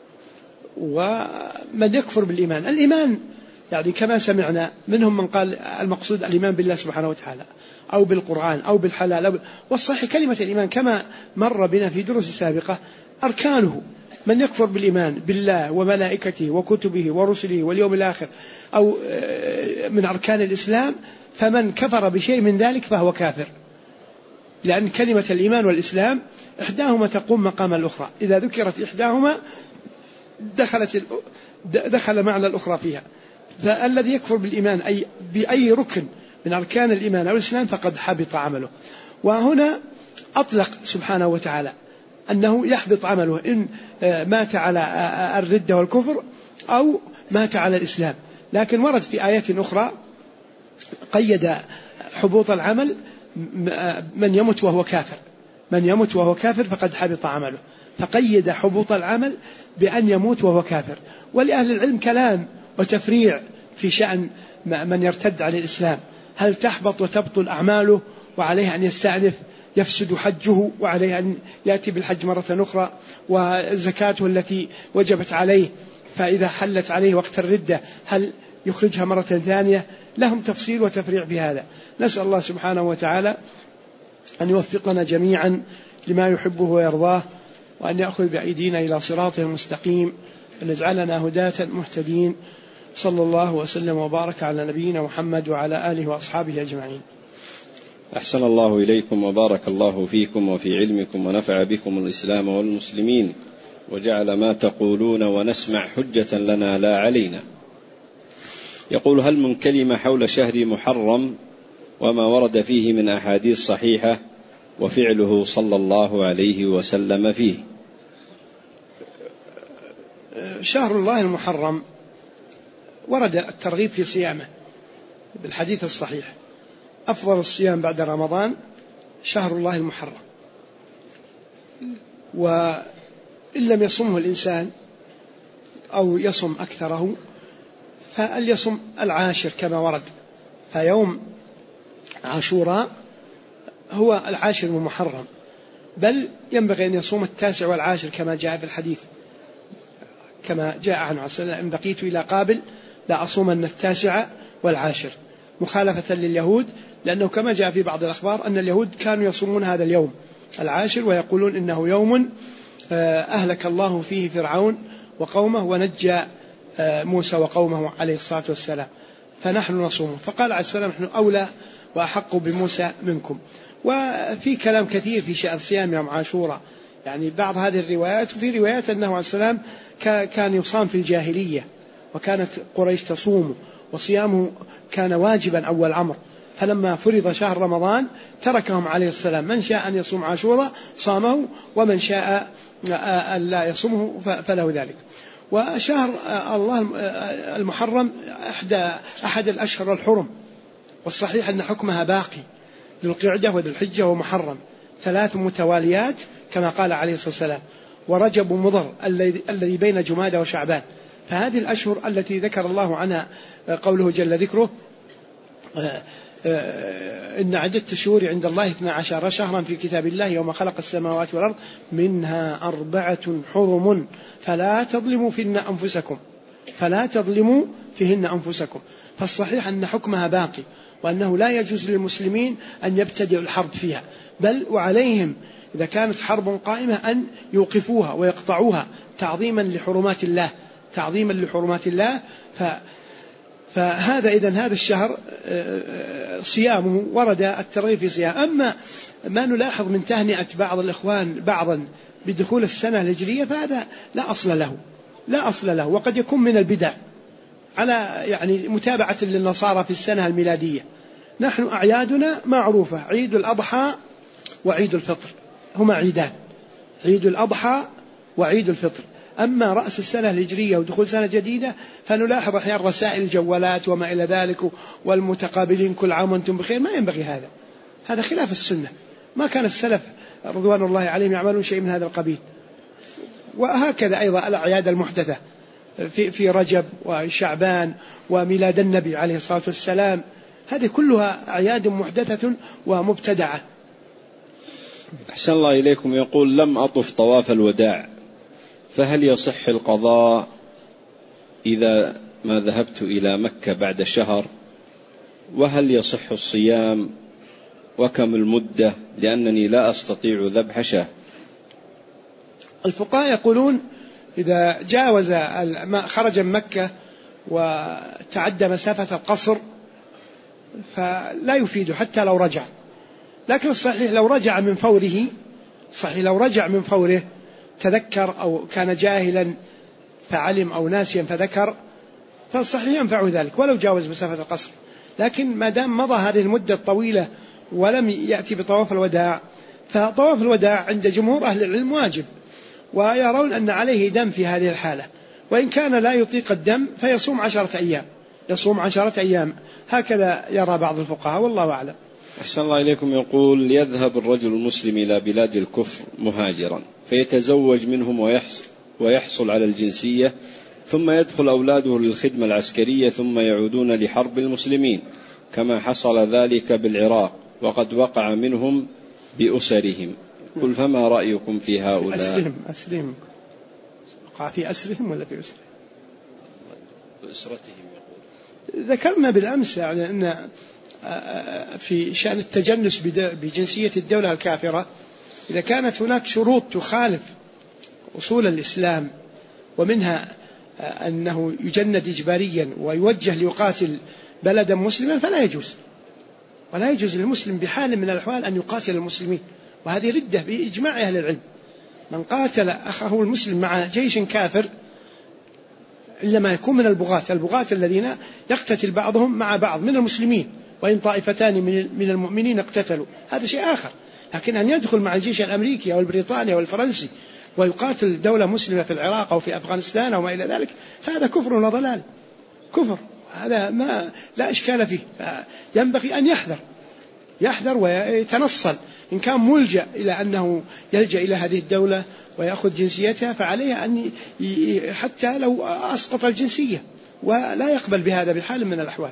ومن يكفر بالإيمان، الإيمان يعني كما سمعنا منهم من قال المقصود الإيمان بالله سبحانه وتعالى أو بالقرآن أو بالحلال والصحيح كلمة الإيمان كما مر بنا في دروس سابقة أركانه. من يكفر بالإيمان بالله وملائكته وكتبه ورسله واليوم الآخر أو من أركان الإسلام، فمن كفر بشيء من ذلك فهو كافر، لأن كلمة الإيمان والإسلام إحداهما تقوم مقام الأخرى، إذا ذكرت إحداهما دخل معنى الأخرى فيها. فالذي يكفر بالإيمان أي بأي ركن من أركان الإيمان أو الإسلام فقد حبط عمله. وهنا أطلق سبحانه وتعالى أنه يحبط عمله إن مات على الردة والكفر أو مات على الإسلام. لكن ورد في آيات أخرى قيد حبوط العمل من يمت وهو كافر، من يمت وهو كافر فقد حبط عمله، فقيد حبوط العمل بأن يموت وهو كافر. ولأهل العلم كلام وتفريع في شأن من يرتد عن الإسلام، هل تحبط وتبطل أعماله وعليه أن يستأنف، يفسد حجه وعليه أن يأتي بالحج مرة أخرى، وزكاته التي وجبت عليه فإذا حلت عليه وقت الردة هل يخرجها مرة ثانية؟ لهم تفصيل وتفريع في هذا. نسأل الله سبحانه وتعالى أن يوفقنا جميعا لما يحبه ويرضاه، وأن يأخذ بأيدينا إلى صراطه المستقيم، وأن يجعلنا هداة مهتدين. صلى الله وسلم وبارك على نبينا محمد وعلى آله وأصحابه أجمعين. أحسن الله إليكم وبارك الله فيكم وفي علمكم ونفع بكم الإسلام والمسلمين، وجعل ما تقولون ونسمع حجة لنا لا علينا. يقول: هل من كلمة حول شهر محرم وما ورد فيه من أحاديث صحيحة وفعله صلى الله عليه وسلم فيه؟ شهر الله المحرم ورد الترغيب في صيامه بالحديث الصحيح: أفضل الصيام بعد رمضان شهر الله المحرم. وإن لم يصمه الإنسان أو يصم أكثره فليصم العاشر كما ورد، فيوم عاشوراء هو العاشر من محرم، بل ينبغي أن يصوم 9 والعاشر كما جاء في الحديث، كما جاء عنه عليه الصلاة والسلام: إن بقيت إلى قابل لا أصومن 9 والعاشر، مخالفة لليهود، لأنه كما جاء في بعض الأخبار أن اليهود كانوا يصومون هذا اليوم العاشر ويقولون إنه يوم أهلك الله فيه فرعون وقومه ونجى موسى وقومه عليه الصلاة والسلام، فنحن نصومه. فقال عليه السلام: نحن أولى وأحق بموسى منكم. وفي كلام كثير في شأن صيام يوم عاشوراء، يعني بعض هذه الروايات، وفي روايات أنه عليه السلام كان يصام في الجاهلية وكانت قريش تصومه، وصيامه كان واجبا أول أمر، فلما فرض شهر رمضان تركهم عليه السلام، من شاء أن يصوم عاشوراء صامه، ومن شاء أن لا يصومه فله ذلك. وشهر الله المحرم أحد الأشهر الحرم، والصحيح أن حكمها باقي، ذو القعدة وذو الحجة ومحرم 3 متواليات كما قال عليه الصلاة والسلام، ورجب مضر الذي بين جمادى وشعبان. فهذه الأشهر التي ذكر الله عنها قوله جل ذكره: إن عدة الشهور عند الله 12 شهرا في كتاب الله يوم خلق السماوات والأرض منها 4 حرم فلا تظلموا فيهن أنفسكم، فلا تظلموا فيهن أنفسكم. فالصحيح أن حكمها باقي، وأنه لا يجوز للمسلمين أن يبتدئوا الحرب فيها، بل وعليهم إذا كانت حرب قائمة أن يوقفوها ويقطعوها تعظيما لحرمات الله، تعظيما لحرمات الله. فهذا إذن هذا الشهر صيامه ورد الترغيب في صيام. أما ما نلاحظ من تهنئة بعض الإخوان بعضا بدخول السنة الهجرية فهذا لا أصل له، لا أصل له، وقد يكون من البدع على يعني متابعة للنصارى في السنة الميلادية. نحن أعيادنا معروفة: عيد الأضحى وعيد الفطر، هما عيدان، عيد الأضحى وعيد الفطر. أما رأس السنة الهجرية ودخول سنة جديدة فنلاحظ أحيانا رسائل الجوالات وما إلى ذلك، والمتقابلين كل عام وأنتم بخير. ما ينبغي هذا، هذا خلاف السنة، ما كان السلف رضوان الله عليهم يعملون شيء من هذا القبيل. وهكذا أيضا الأعياد المحدثة في رجب وشعبان وميلاد النبي عليه الصلاة والسلام، هذه كلها أعياد محدثة ومبتدعة. أحسن الله إليكم. يقول: لم أطف طواف الوداع، فهل يصح القضاء إذا ما ذهبت إلى مكة بعد شهر؟ وهل يصح الصيام؟ وكم المدة؟ لأنني لا أستطيع ذبح شاة. الفقهاء يقولون إذا جاوز خرج من مكة وتعدى مسافة القصر فلا يفيد حتى لو رجع. لكن الصحيح لو رجع من فوره، صحيح لو رجع من فوره تذكر أو كان جاهلا فعلم أو ناسيا فذكر، فالصحيح ينفع ذلك ولو جاوز مسافة القصر. لكن ما دام مضى هذه المدة الطويلة ولم يأتي بطواف الوداع فطواف الوداع عند جمهور أهل العلم واجب، ويرون أن عليه دم في هذه الحالة، وإن كان لا يطيق الدم فيصوم 10 أيام، يصوم 10 أيام، هكذا يرى بعض الفقهاء والله أعلم. أحسن الله إليكم. يقول: يذهب الرجل المسلم إلى بلاد الكفر مهاجرا فيتزوج منهم ويحصل على الجنسية، ثم يدخل أولاده للخدمة العسكرية ثم يعودون لحرب المسلمين، كما حصل ذلك بالعراق وقد وقع منهم بأسرهم. قل فما رأيكم في هؤلاء؟ أسرهم وقع في أسرهم ولا في أسرهم؟ بأسرتهم. يقول ذكرنا بالأمس يعني أن في شأن التجنس بجنسية الدولة الكافرة، إذا كانت هناك شروط تخالف أصول الإسلام، ومنها أنه يجند إجباريا ويوجه ليقاتل بلدا مسلما، فلا يجوز، ولا يجوز للمسلم بحال من الأحوال أن يقاتل المسلمين، وهذه ردة بإجماع أهل العلم. من قاتل أخاه المسلم مع جيش كافر إلا ما يكون من البغاة الذين يقتتل بعضهم مع بعض من المسلمين، وإن طائفتان من المؤمنين اقتتلوا هذا شيء آخر، لكن أن يدخل مع الجيش الأمريكي أو البريطاني أو الفرنسي ويقاتل دولة مسلمة في العراق أو في أفغانستان أو ما إلى ذلك، فهذا كفر وضلال، كفر، هذا ما لا إشكال فيه. ينبغي أن يحذر ويتنصل، إن كان ملجأ إلى أنه يلجأ إلى هذه الدولة ويأخذ جنسيتها فعليه أن حتى لو أسقط الجنسية، ولا يقبل بهذا بحال من الأحوال.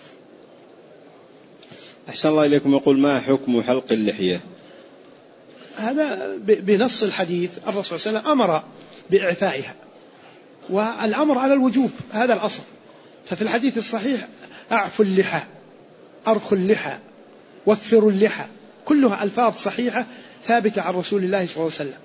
أحسن الله إليكم. يقول: ما حكم حلق اللحية؟ هذا بنص الحديث الرسول صلى الله عليه وسلم أمر بإعفائها، والأمر على الوجوب، هذا الأصل. ففي الحديث الصحيح: أعفوا اللحى، أرخوا اللحى، وفروا اللحى، كلها ألفاظ صحيحة ثابتة عن رسول الله صلى الله عليه وسلم،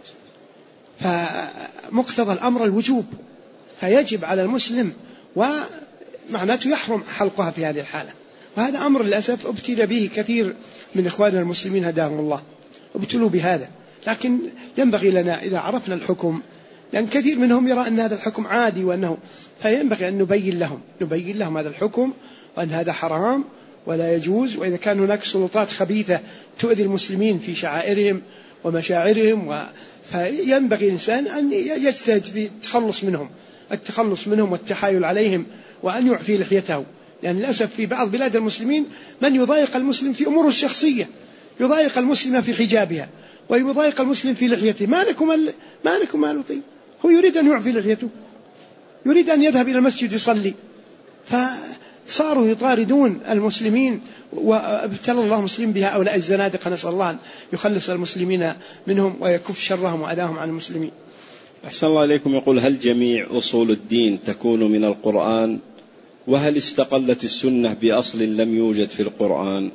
فمقتضى الأمر الوجوب، فيجب على المسلم، ومعناته يحرم حلقها في هذه الحالة. وهذا أمر للأسف ابتلى به كثير من إخواننا المسلمين هداهم الله، ابتلوا بهذا، لكن ينبغي لنا إذا عرفنا الحكم، لأن كثير منهم يرى أن هذا الحكم عادي، وأنه فينبغي أن نبين لهم هذا الحكم، وأن هذا حرام ولا يجوز. وإذا كان هناك سلطات خبيثة تؤذي المسلمين في شعائرهم ومشاعرهم، فينبغي الإنسان أن يجتهد في التخلص منهم والتحايل عليهم، وأن يعفي لحيته، لأن للأسف في بعض بلاد المسلمين من يضايق المسلم في أموره الشخصية، يضايق المسلم في حجابها، ويضايق المسلم في لحيته. ما لكم ما لطيب، هو يريد أن يعفي لحيته، يريد أن يذهب إلى المسجد يصلي، فصاروا يطاردون المسلمين، وابتلى الله المسلمين بهؤلاء الزنادقة، نسأل الله أن يخلص المسلمين منهم ويكف شرهم وأذاهم عن المسلمين. أحسن الله إليكم. يقول: هل جميع أصول الدين تكون من القرآن؟ وهل استقلت السنة بأصل لم يوجد في القرآن؟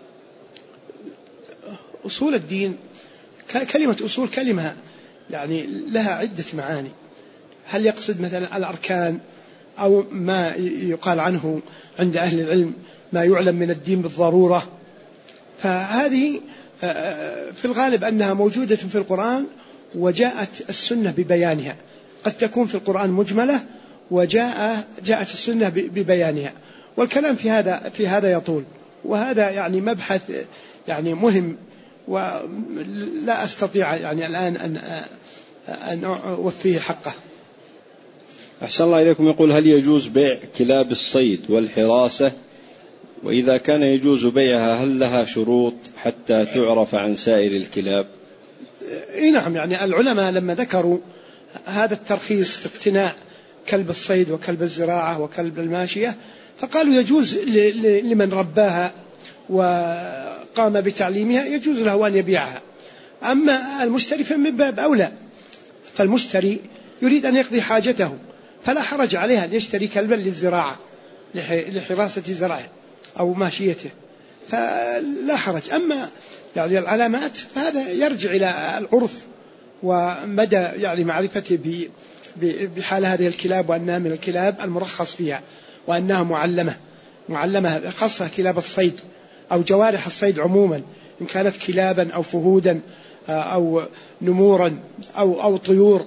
أصول الدين، كلمة أصول كلمة يعني لها عدة معاني. هل يقصد مثلا الأركان، أو ما يقال عنه عند أهل العلم ما يعلم من الدين بالضرورة؟ فهذه في الغالب أنها موجودة في القرآن، وجاءت السنة ببيانها. قد تكون في القرآن مجملة، وجاءت السنة ببيانها، والكلام في هذا يطول، وهذا يعني مبحث يعني مهم، ولا أستطيع يعني الآن أن أوفيه حقه. أحسن الله إليكم. يقول: هل يجوز بيع كلاب الصيد والحراسة؟ وإذا كان يجوز بيعها هل لها شروط حتى تعرف عن سائر الكلاب؟ نعم، يعني العلماء لما ذكروا هذا الترخيص في اقتناء كلب الصيد وكلب الزراعة وكلب الماشية، فقالوا يجوز لمن رباها وقام بتعليمها، يجوز له أن يبيعها. أما المشتري فمن باب أولى، فالمشتري يريد أن يقضي حاجته، فلا حرج عليه أن يشتري كلبا للزراعة لحراسة زرعه أو ماشيته، فلا حرج. أما يعني العلامات هذا يرجع إلى العرف ومدى يعني معرفته بحال هذه الكلاب، وأنها من الكلاب المرخص فيها، وأنها معلمة خاصة كلاب الصيد أو جوارح الصيد عموما، إن كانت كلابا أو فهودا أو نمورا أو طيور.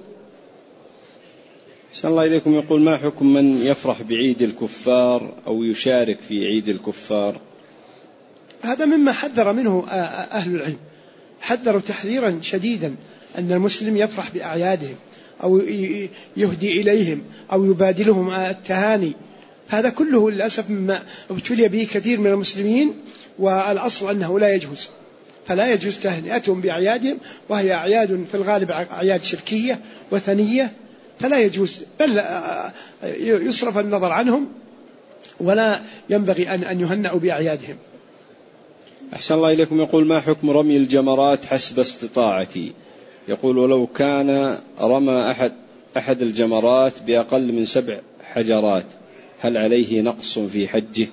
أحسن الله إليكم. يقول: ما حكم من يفرح بعيد الكفار أو يشارك في عيد الكفار؟ هذا مما حذر منه أهل العلم، حذروا تحذيرا شديدا أن المسلم يفرح بأعيادهم أو يهدي إليهم أو يبادلهم التهاني. هذا كله للأسف مما ابتلي به كثير من المسلمين، والأصل أنه لا يجوز، فلا يجوز تهنئتهم بأعيادهم، وهي أعياد في الغالب أعياد شركية وثنية، فلا يجوز، بل يصرف النظر عنهم، ولا ينبغي أن يهنئوا بأعيادهم. أحسن الله إليكم. يقول: ما حكم رمي الجمرات حسب استطاعتي؟ يقول: ولو كان رمى أحد الجمرات بأقل من 7 حجرات هل عليه نقص في حجه؟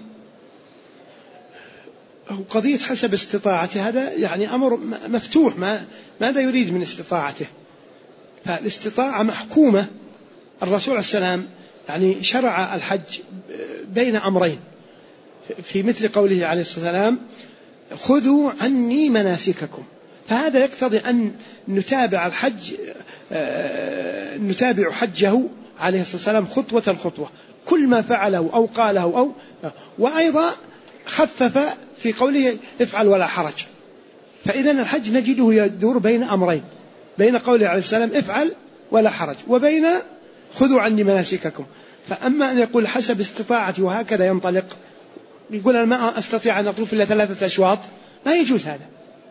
قضية حسب استطاعته هذا يعني أمر مفتوح، ماذا يريد من استطاعته؟ فالاستطاعة محكومة. الرسول عليه السلام يعني شرع الحج بين أمرين، في مثل قوله عليه الصلاة والسلام: خذوا عني مناسككم. فهذا يقتضي أن نتابع الحج، نتابع حجه عليه الصلاة والسلام خطوة خطوة، كل ما فعله أو قاله وأيضا خفف في قوله: افعل ولا حرج. فإذا الحج نجده يدور بين أمرين، بين قوله عليه السلام: افعل ولا حرج، وبين خذوا عني مناسككم. فأما أن يقول حسب استطاعتي وهكذا ينطلق، يقول أنا ما أستطيع أن أطوف إلا 3 أشواط، ما يجوز هذا.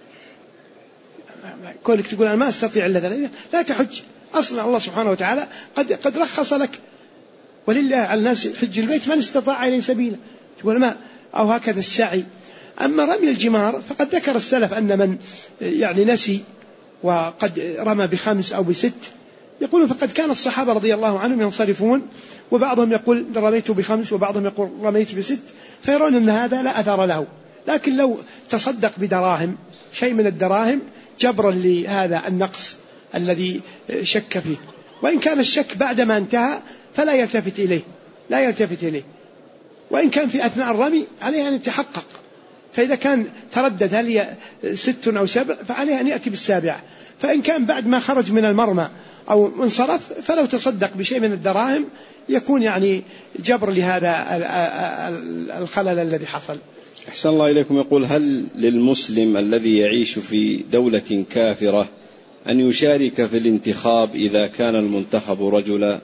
كونك تقول أنا ما أستطيع إلا 3، لا تحج أصلا. الله سبحانه وتعالى قد رخص لك، ولله على الناس حج البيت من استطاع إليه سبيلا، تقول ما، أو هكذا السعي. أما رمي الجمار فقد ذكر السلف أن من يعني نسي وقد رمى ب5 أو ب6 يقولون فقد كان الصحابة رضي الله عنهم ينصرفون، وبعضهم يقول رميت ب5 وبعضهم يقول رميت ب6، فيرون أن هذا لا أثر له. لكن لو تصدق بدراهم، شيء من الدراهم، جبرا لهذا النقص الذي شك فيه، وإن كان الشك بعدما انتهى فلا يلتفت إليه، وإن كان في أثناء الرمي عليه أن يتحقق. فإذا كان تردد هل هي 6 أو 7 فعليه أن يأتي ب7، فإن كان بعد ما خرج من المرمى أو انصرف فلو تصدق بشيء من الدراهم يكون يعني جبر لهذا الخلل الذي حصل. أحسن الله إليكم. يقول: هل للمسلم الذي يعيش في دولة كافرة أن يشارك في الانتخاب إذا كان المنتخب رجلا؟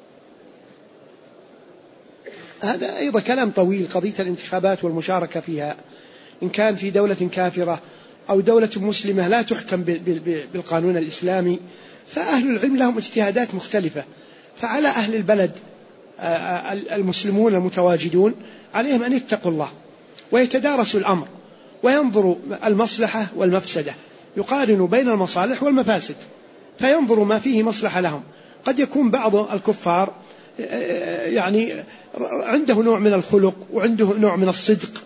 هذا أيضا كلام طويل، قضية الانتخابات والمشاركة فيها، إن كان في دولة كافرة أو دولة مسلمة لا تحكم بالقانون الإسلامي، فأهل العلم لهم اجتهادات مختلفة. فعلى أهل البلد المسلمون المتواجدون عليهم أن يتقوا الله ويتدارسوا الأمر وينظروا المصلحة والمفسدة، يقارنوا بين المصالح والمفاسد فينظروا ما فيه مصلحة لهم. قد يكون بعض الكفار يعني عنده نوع من الخلق وعنده نوع من الصدق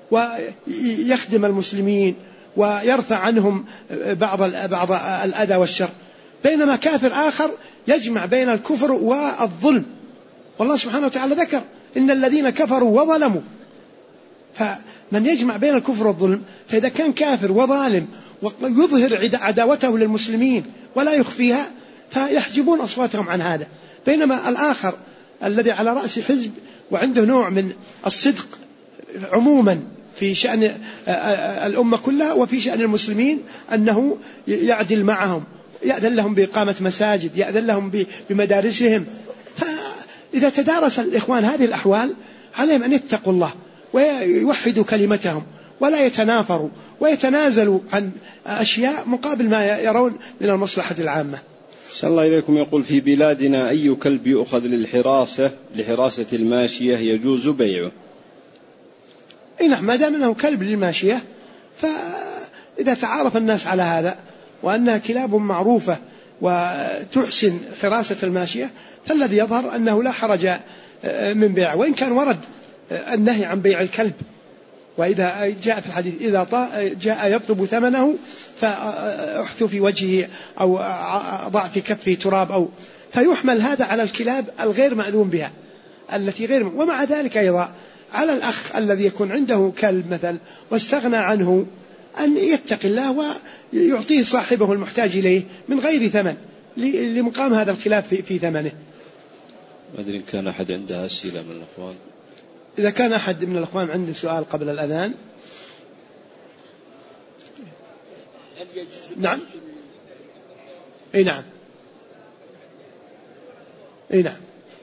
ويخدم المسلمين ويرفع عنهم بعض الأذى والشر، بينما كافر آخر يجمع بين الكفر والظلم. والله سبحانه وتعالى ذكر: إن الذين كفروا وظلموا. فمن يجمع بين الكفر والظلم، فإذا كان كافر وظالم ويظهر عداوته للمسلمين ولا يخفيها فيحجبون أصواتهم عن هذا، بينما الآخر الذي على رأس حزب وعنده نوع من الصدق عموما في شأن الأمة كلها وفي شأن المسلمين، أنه يعدل معهم، يأذن لهم بإقامة مساجد، يأذن لهم بمدارسهم. فإذا تدارس الإخوان هذه الأحوال عليهم أن يتقوا الله ويوحدوا كلمتهم ولا يتنافروا ويتنازلوا عن أشياء مقابل ما يرون من المصلحة العامة. صلى الله إليكم. يقول: في بلادنا أي كلب يؤخذ لحراسة الماشية يجوز بيعه؟ نعم، ما دام أنه كلب للماشية، فإذا تعارف الناس على هذا وأنها كلاب معروفة وتحسن حراسة الماشية فالذي يظهر أنه لا حرج من بيعه، وإن كان ورد النهي عن بيع الكلب. وإذا جاء في الحديث: إذا جاء يطلب ثمنه فأحث في وجهه أو ضع في كفه تراب، أو فيحمل هذا على الكلاب الغير مأذون بها التي غير. ومع ذلك أيضا على الأخ الذي يكون عنده كلب مثل واستغنى عنه أن يتقي الله ويعطيه صاحبه المحتاج إليه من غير ثمن لمقام هذا الخلاف في ثمنه. ما أدري إن كان أحد عنده أسئلة من الأخوان. إذا كان أحد من الأخوان عنده سؤال قبل الأذان. نعم. اي نعم. اي نعم.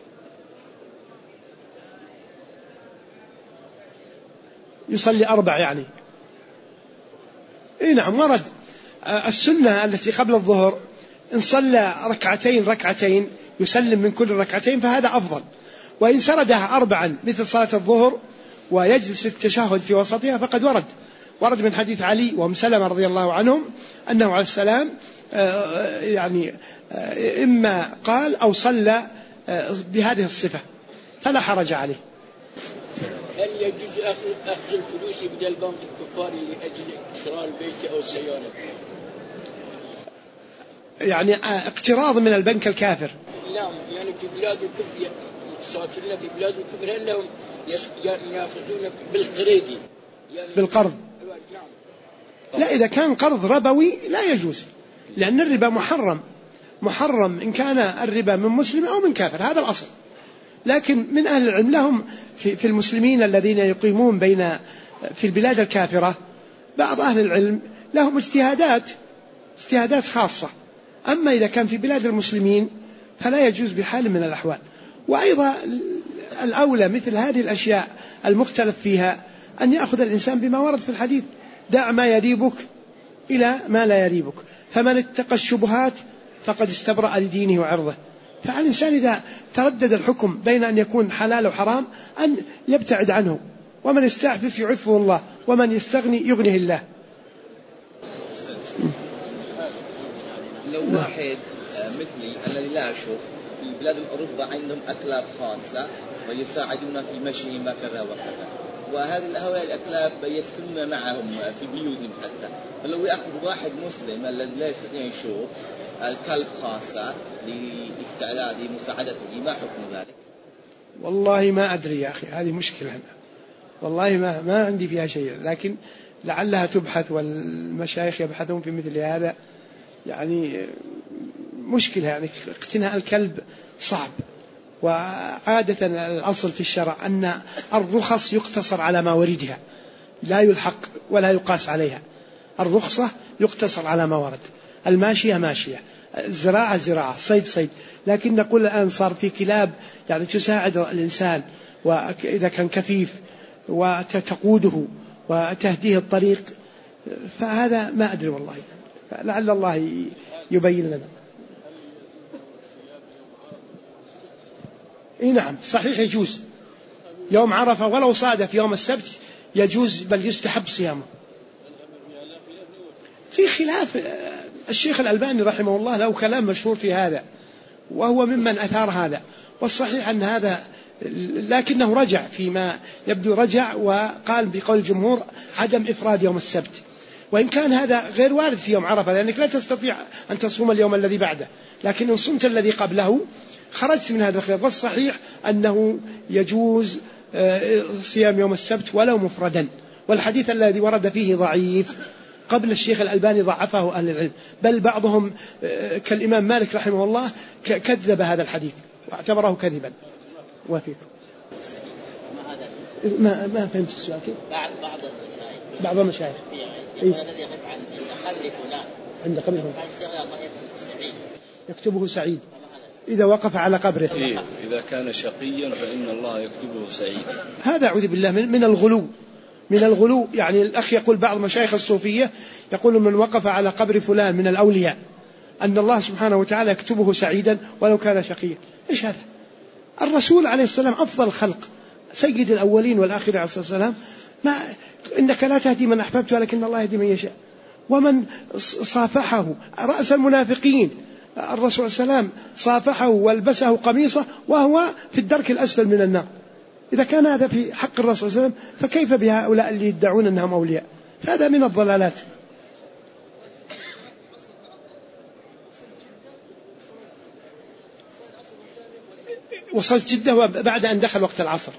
يصلي 4 يعني. اي نعم ورد. السنة التي قبل الظهر إن صلى ركعتين يسلم من كل ركعتين فهذا أفضل، وإن سردها 4 مثل صلاة الظهر ويجلس التشهد في وسطها فقد ورد من حديث علي وأم سلمة رضي الله عنهم أنه عليه السلام يعني إما قال أو صلى بهذه الصفة فلا حرج عليه. هل يجوز أخذ الفلوس من البنك الكفاري لأجل شراء البيت أو السيارة؟ يعني اقتراض من البنك الكافر؟ لا، يعني في بلاد الكفر المسافرين في بلاد الكفر هل لهم يأخذون بالقريدي يعني بالقرض؟ لا، إذا كان قرض ربوي لا يجوز، لأن الربا محرم إن كان الربا من مسلم أو من كافر، هذا الأصل. لكن من أهل العلم لهم في المسلمين الذين يقيمون في البلاد الكافرة بعض أهل العلم لهم اجتهادات خاصة. أما إذا كان في بلاد المسلمين فلا يجوز بحال من الأحوال. وأيضا الأولى مثل هذه الأشياء المختلف فيها أن يأخذ الإنسان بما ورد في الحديث: دع ما يريبك إلى ما لا يريبك، فمن اتقى الشبهات فقد استبرأ لدينه وعرضه. فعلى الإنسان إذا تردد الحكم بين أن يكون حلال وحرام أن يبتعد عنه، ومن يستعفف يعفه الله، ومن يستغني يغنيه الله. لو واحد مثلي الذي لا أشوف في بلاد أوروبا عندهم أكلاب خاصة ويساعدون في مشيهم وكذا وكذا، وهؤلاء الأكلاب يسكنون معهم في بيوتهم حتى، فلو يأخذ واحد مسلم الذي لا يستطيع يشوف الكلب خاصة لاستعداد مساعدته، ما حكم ذلك؟ والله ما أدري يا أخي، هذه مشكلة، والله ما عندي فيها شيء، لكن لعلها تبحث والمشايخ يبحثون في مثل هذا. يعني مشكلة، يعني اقتناء الكلب صعب. وعادة الأصل في الشرع أن الرخص يقتصر على ما وردها، لا يلحق ولا يقاس عليها. الرخصة يقتصر على ما ورد، الماشية ماشية، الزراعة زراعة، صيد. لكن نقول الآن صار في كلاب يعني تساعد الإنسان، وإذا كان كفيف وتقوده وتهديه الطريق، فهذا ما أدري والله، لعل الله يبين لنا. إيه نعم صحيح يجوز يوم عرفة، ولو صادف يوم السبت يجوز، بل يستحب صيامه. في خلاف، الشيخ الألباني رحمه الله له كلام مشهور في هذا، وهو ممن أثار هذا، والصحيح أن هذا، لكنه رجع فيما يبدو، رجع وقال بقول الجمهور عدم إفراد يوم السبت، وإن كان هذا غير وارد في يوم عرفة، لأنك لا تستطيع أن تصوم اليوم الذي بعده، لكن إن صمت الذي قبله خرجت من هذا الخلاف. والصحيح أنه يجوز صيام يوم السبت ولو مفردا، والحديث الذي ورد فيه ضعيف، قبل الشيخ الألباني ضعفه أهل العلم، بل بعضهم كالإمام مالك رحمه الله كذب هذا الحديث واعتبره كذبا. وفيكم ما فهمت السؤال كيف؟ بعض المشايخ الذي يقف عند قبر فلان، عند قبر فلان يكتبه سعيد إذا وقف على قبره. إذا كان شقيا فإن الله يكتبه سعيدا. هذا أعوذ بالله من الغلو. يعني الأخ يقول بعض مشايخ الصوفية يقول من وقف على قبر فلان من الأولياء أن الله سبحانه وتعالى يكتبه سعيدا ولو كان شقيا. إيش هذا؟ الرسول عليه السلام أفضل الخلق، سيد الأولين والآخرين عليه الصلاة والسلام، ما إنك لا تهدي من أحببت ولكن الله يهدي من يشاء. ومن صافحه رأس المنافقين الرسول صلى الله عليه وسلم صافحه والبسه قميصه وهو في الدرك الأسفل من النار. إذا كان هذا في حق الرسول صلى الله عليه وسلم فكيف بهؤلاء اللي يدعون أنهم أولياء؟ هذا من الضلالات. وصلت جدة بعد أن دخل وقت العصر.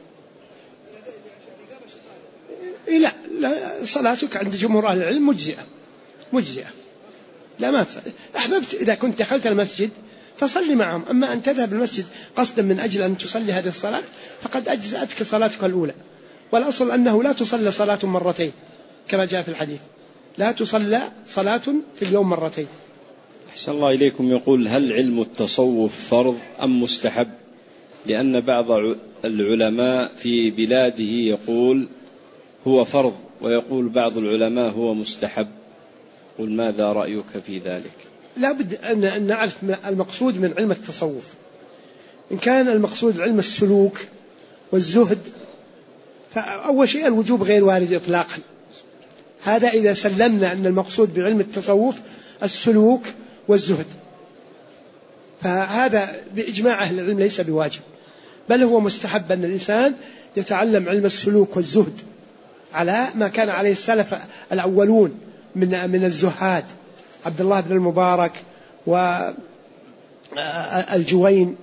لا صلاتك عند جمهور أهل العلم مجزئة. لا ما تصلي. أحببت إذا كنت دخلت المسجد فصلي معهم، أما أن تذهب المسجد قصدا من أجل أن تصلي هذه الصلاة فقد أجزأتك صلاتك الأولى، والأصل أنه لا تصلي صلاة مرتين كما جاء في الحديث. لا تصلى صلاة في اليوم مرتين. أحسن الله إليكم. يقول: هل علم التصوف فرض أم مستحب؟ لأن بعض العلماء في بلاده يقول هو فرض، ويقول بعض العلماء هو مستحب. قل ماذا رأيك في ذلك؟ لا بد أن نعرف المقصود من علم التصوف. إن كان المقصود علم السلوك والزهد، فأول شيء الوجوب غير وارد إطلاقا. هذا إذا سلمنا أن المقصود بعلم التصوف السلوك والزهد، فهذا بإجماع أهل العلم ليس بواجب، بل هو مستحب أن الإنسان يتعلم علم السلوك والزهد على ما كان عليه السلف الأولون من الزهاد، عبد الله بن المبارك والجوين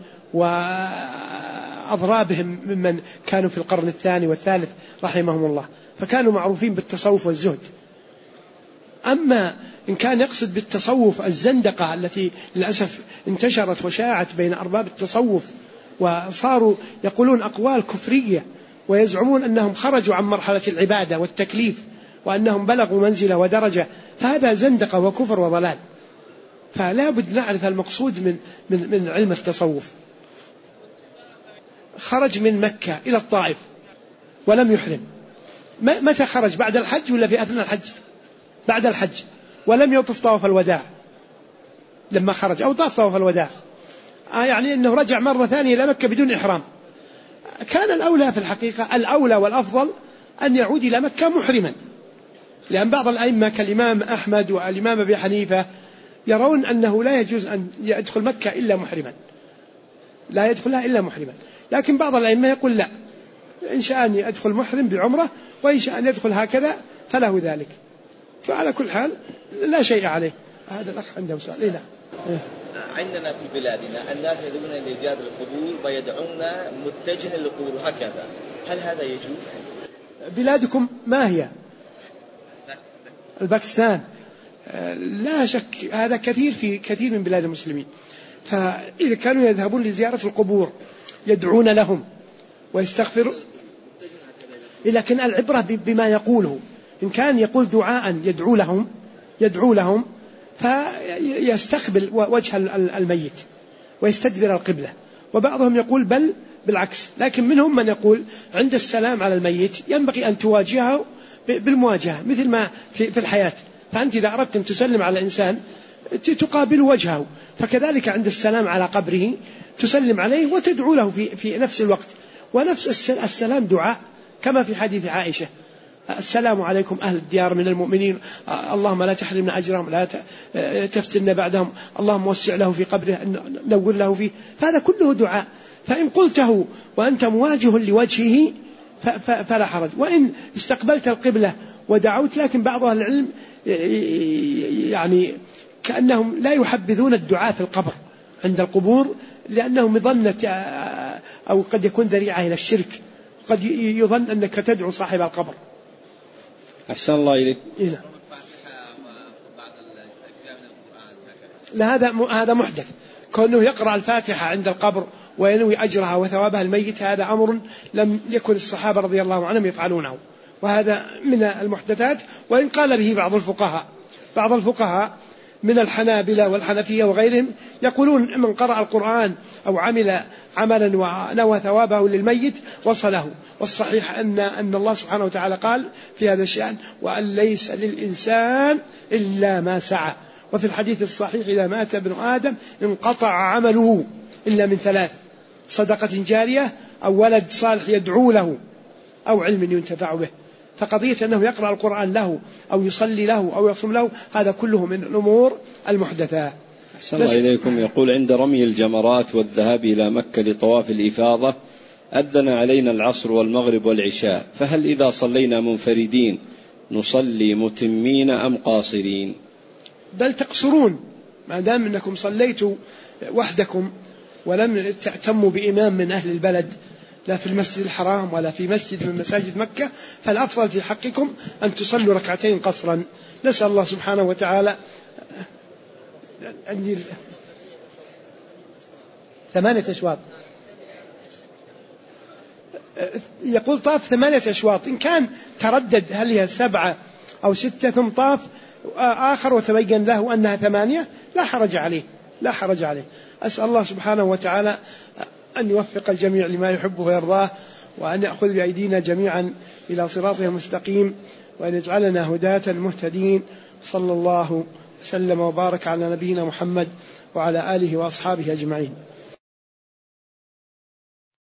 وأضرابهم ممن كانوا في القرن الثاني والثالث رحمهم الله، فكانوا معروفين بالتصوف والزهد. أما إن كان يقصد بالتصوف الزندقة التي للأسف انتشرت وشاعت بين أرباب التصوف، وصاروا يقولون أقوال كفرية ويزعمون أنهم خرجوا عن مرحلة العبادة والتكليف وأنهم بلغوا منزلة ودرجة، فهذا زندقة وكفر وضلال. فلا بد نعرف المقصود من علم التصوف. خرج من مكة إلى الطائف ولم يحرم. متى خرج؟ بعد الحج ولا في أثناء الحج؟ بعد الحج، ولم يطف طواف الوداع لما خرج، أو طاف طواف الوداع، يعني أنه رجع مرة ثانية إلى مكة بدون إحرام. كان الأولى في الحقيقة، الأولى والأفضل أن يعود إلى مكة محرما، لأن بعض الأئمة كالإمام أحمد والإمام أبي حنيفة يرون أنه لا يجوز أن يدخل مكة إلا محرما، لا يدخلها إلا محرما. لكن بعض الأئمة يقول لا، إن شاء أن يدخل محرم بعمرة، وإن شاء أن يدخل هكذا فله ذلك. فعلى كل حال لا شيء عليه. هذا الأخ عنده سؤال. نعم. عندنا في بلادنا الناس يذهبون لزيارة القبور ويدعون متجها للقبور هكذا، هل هذا يجوز؟ بلادكم ما هي؟ الباكستان. لا شك هذا كثير في كثير من بلاد المسلمين. فإذا كانوا يذهبون لزيارة القبور يدعون لهم ويستغفرون، لكن العبرة بما يقوله. إن كان يقول دعاء يدعو لهم فيستقبل وجه الميت ويستدبر القبلة. وبعضهم يقول بل بالعكس، لكن منهم من يقول عند السلام على الميت ينبغي أن تواجهه بالمواجهة مثل ما في الحياة. فأنت إذا أردت أن تسلم على إنسان تقابل وجهه، فكذلك عند السلام على قبره تسلم عليه وتدعو له في نفس الوقت. ونفس السلام دعاء، كما في حديث عائشة: السلام عليكم أهل الديار من المؤمنين، اللهم لا تحرمنا أجرهم، لا تفتنا بعدهم، اللهم وسع له في قبره، نور له فيه. فهذا كله دعاء، فإن قلته وأنت مواجه لوجهه فلا حرج. وإن استقبلت القبلة ودعوت، لكن بعض أهل العلم يعني كأنهم لا يحبذون الدعاء في القبر عند القبور، لأنه مظنة أو قد يكون ذريعة إلى الشرك، قد يظن أنك تدعو صاحب القبر. أحسن الله إليك. لا، هذا محدث. كونه يقرأ الفاتحة عند القبر وينوي أجرها وثوابها الميت، هذا أمر لم يكن الصحابة رضي الله عنهم يفعلونه، وهذا من المحدثات. وإن قال به بعض الفقهاء من الحنابلة والحنفية وغيرهم يقولون من قرأ القرآن أو عمل عملا ونوى ثوابه للميت وصله. والصحيح أن الله سبحانه وتعالى قال في هذا الشأن: وأن ليس للإنسان إلا ما سعى. وفي الحديث الصحيح: إذا مات ابن آدم انقطع عمله إلا من ثلاث: صدقة جارية، أو ولد صالح يدعو له، أو علم ينتفع به. فقضية أنه يقرأ القرآن له أو يصلي له أو يصوم له، هذا كله من الأمور المحدثة. أحسن الله إليكم. يقول: عند رمي الجمرات والذهاب إلى مكة لطواف الإفاضة أذن علينا العصر والمغرب والعشاء، فهل إذا صلينا منفردين نصلي متمين أم قاصرين؟ بل تقصرون، ما دام أنكم صليتوا وحدكم ولم تأتموا بإمام من أهل البلد، لا في المسجد الحرام ولا في مسجد من مساجد مكة، فالأفضل في حقكم أن تصلوا ركعتين قصرا. نسأل الله سبحانه وتعالى. عندي 8 أشواط. يقول طاف 8 أشواط. إن كان تردد هل هي 7 أو 6 ثم طاف آخر وتبين له أنها 8 لا حرج عليه، لا حرج عليه. أسأل الله سبحانه وتعالى أن يوفق الجميع لما يحبه ويرضاه، وأن يأخذ بأيدينا جميعا إلى صراطه المستقيم، وأن يجعلنا هداة المهتدين. صلى الله وسلم وبارك على نبينا محمد وعلى آله وأصحابه أجمعين.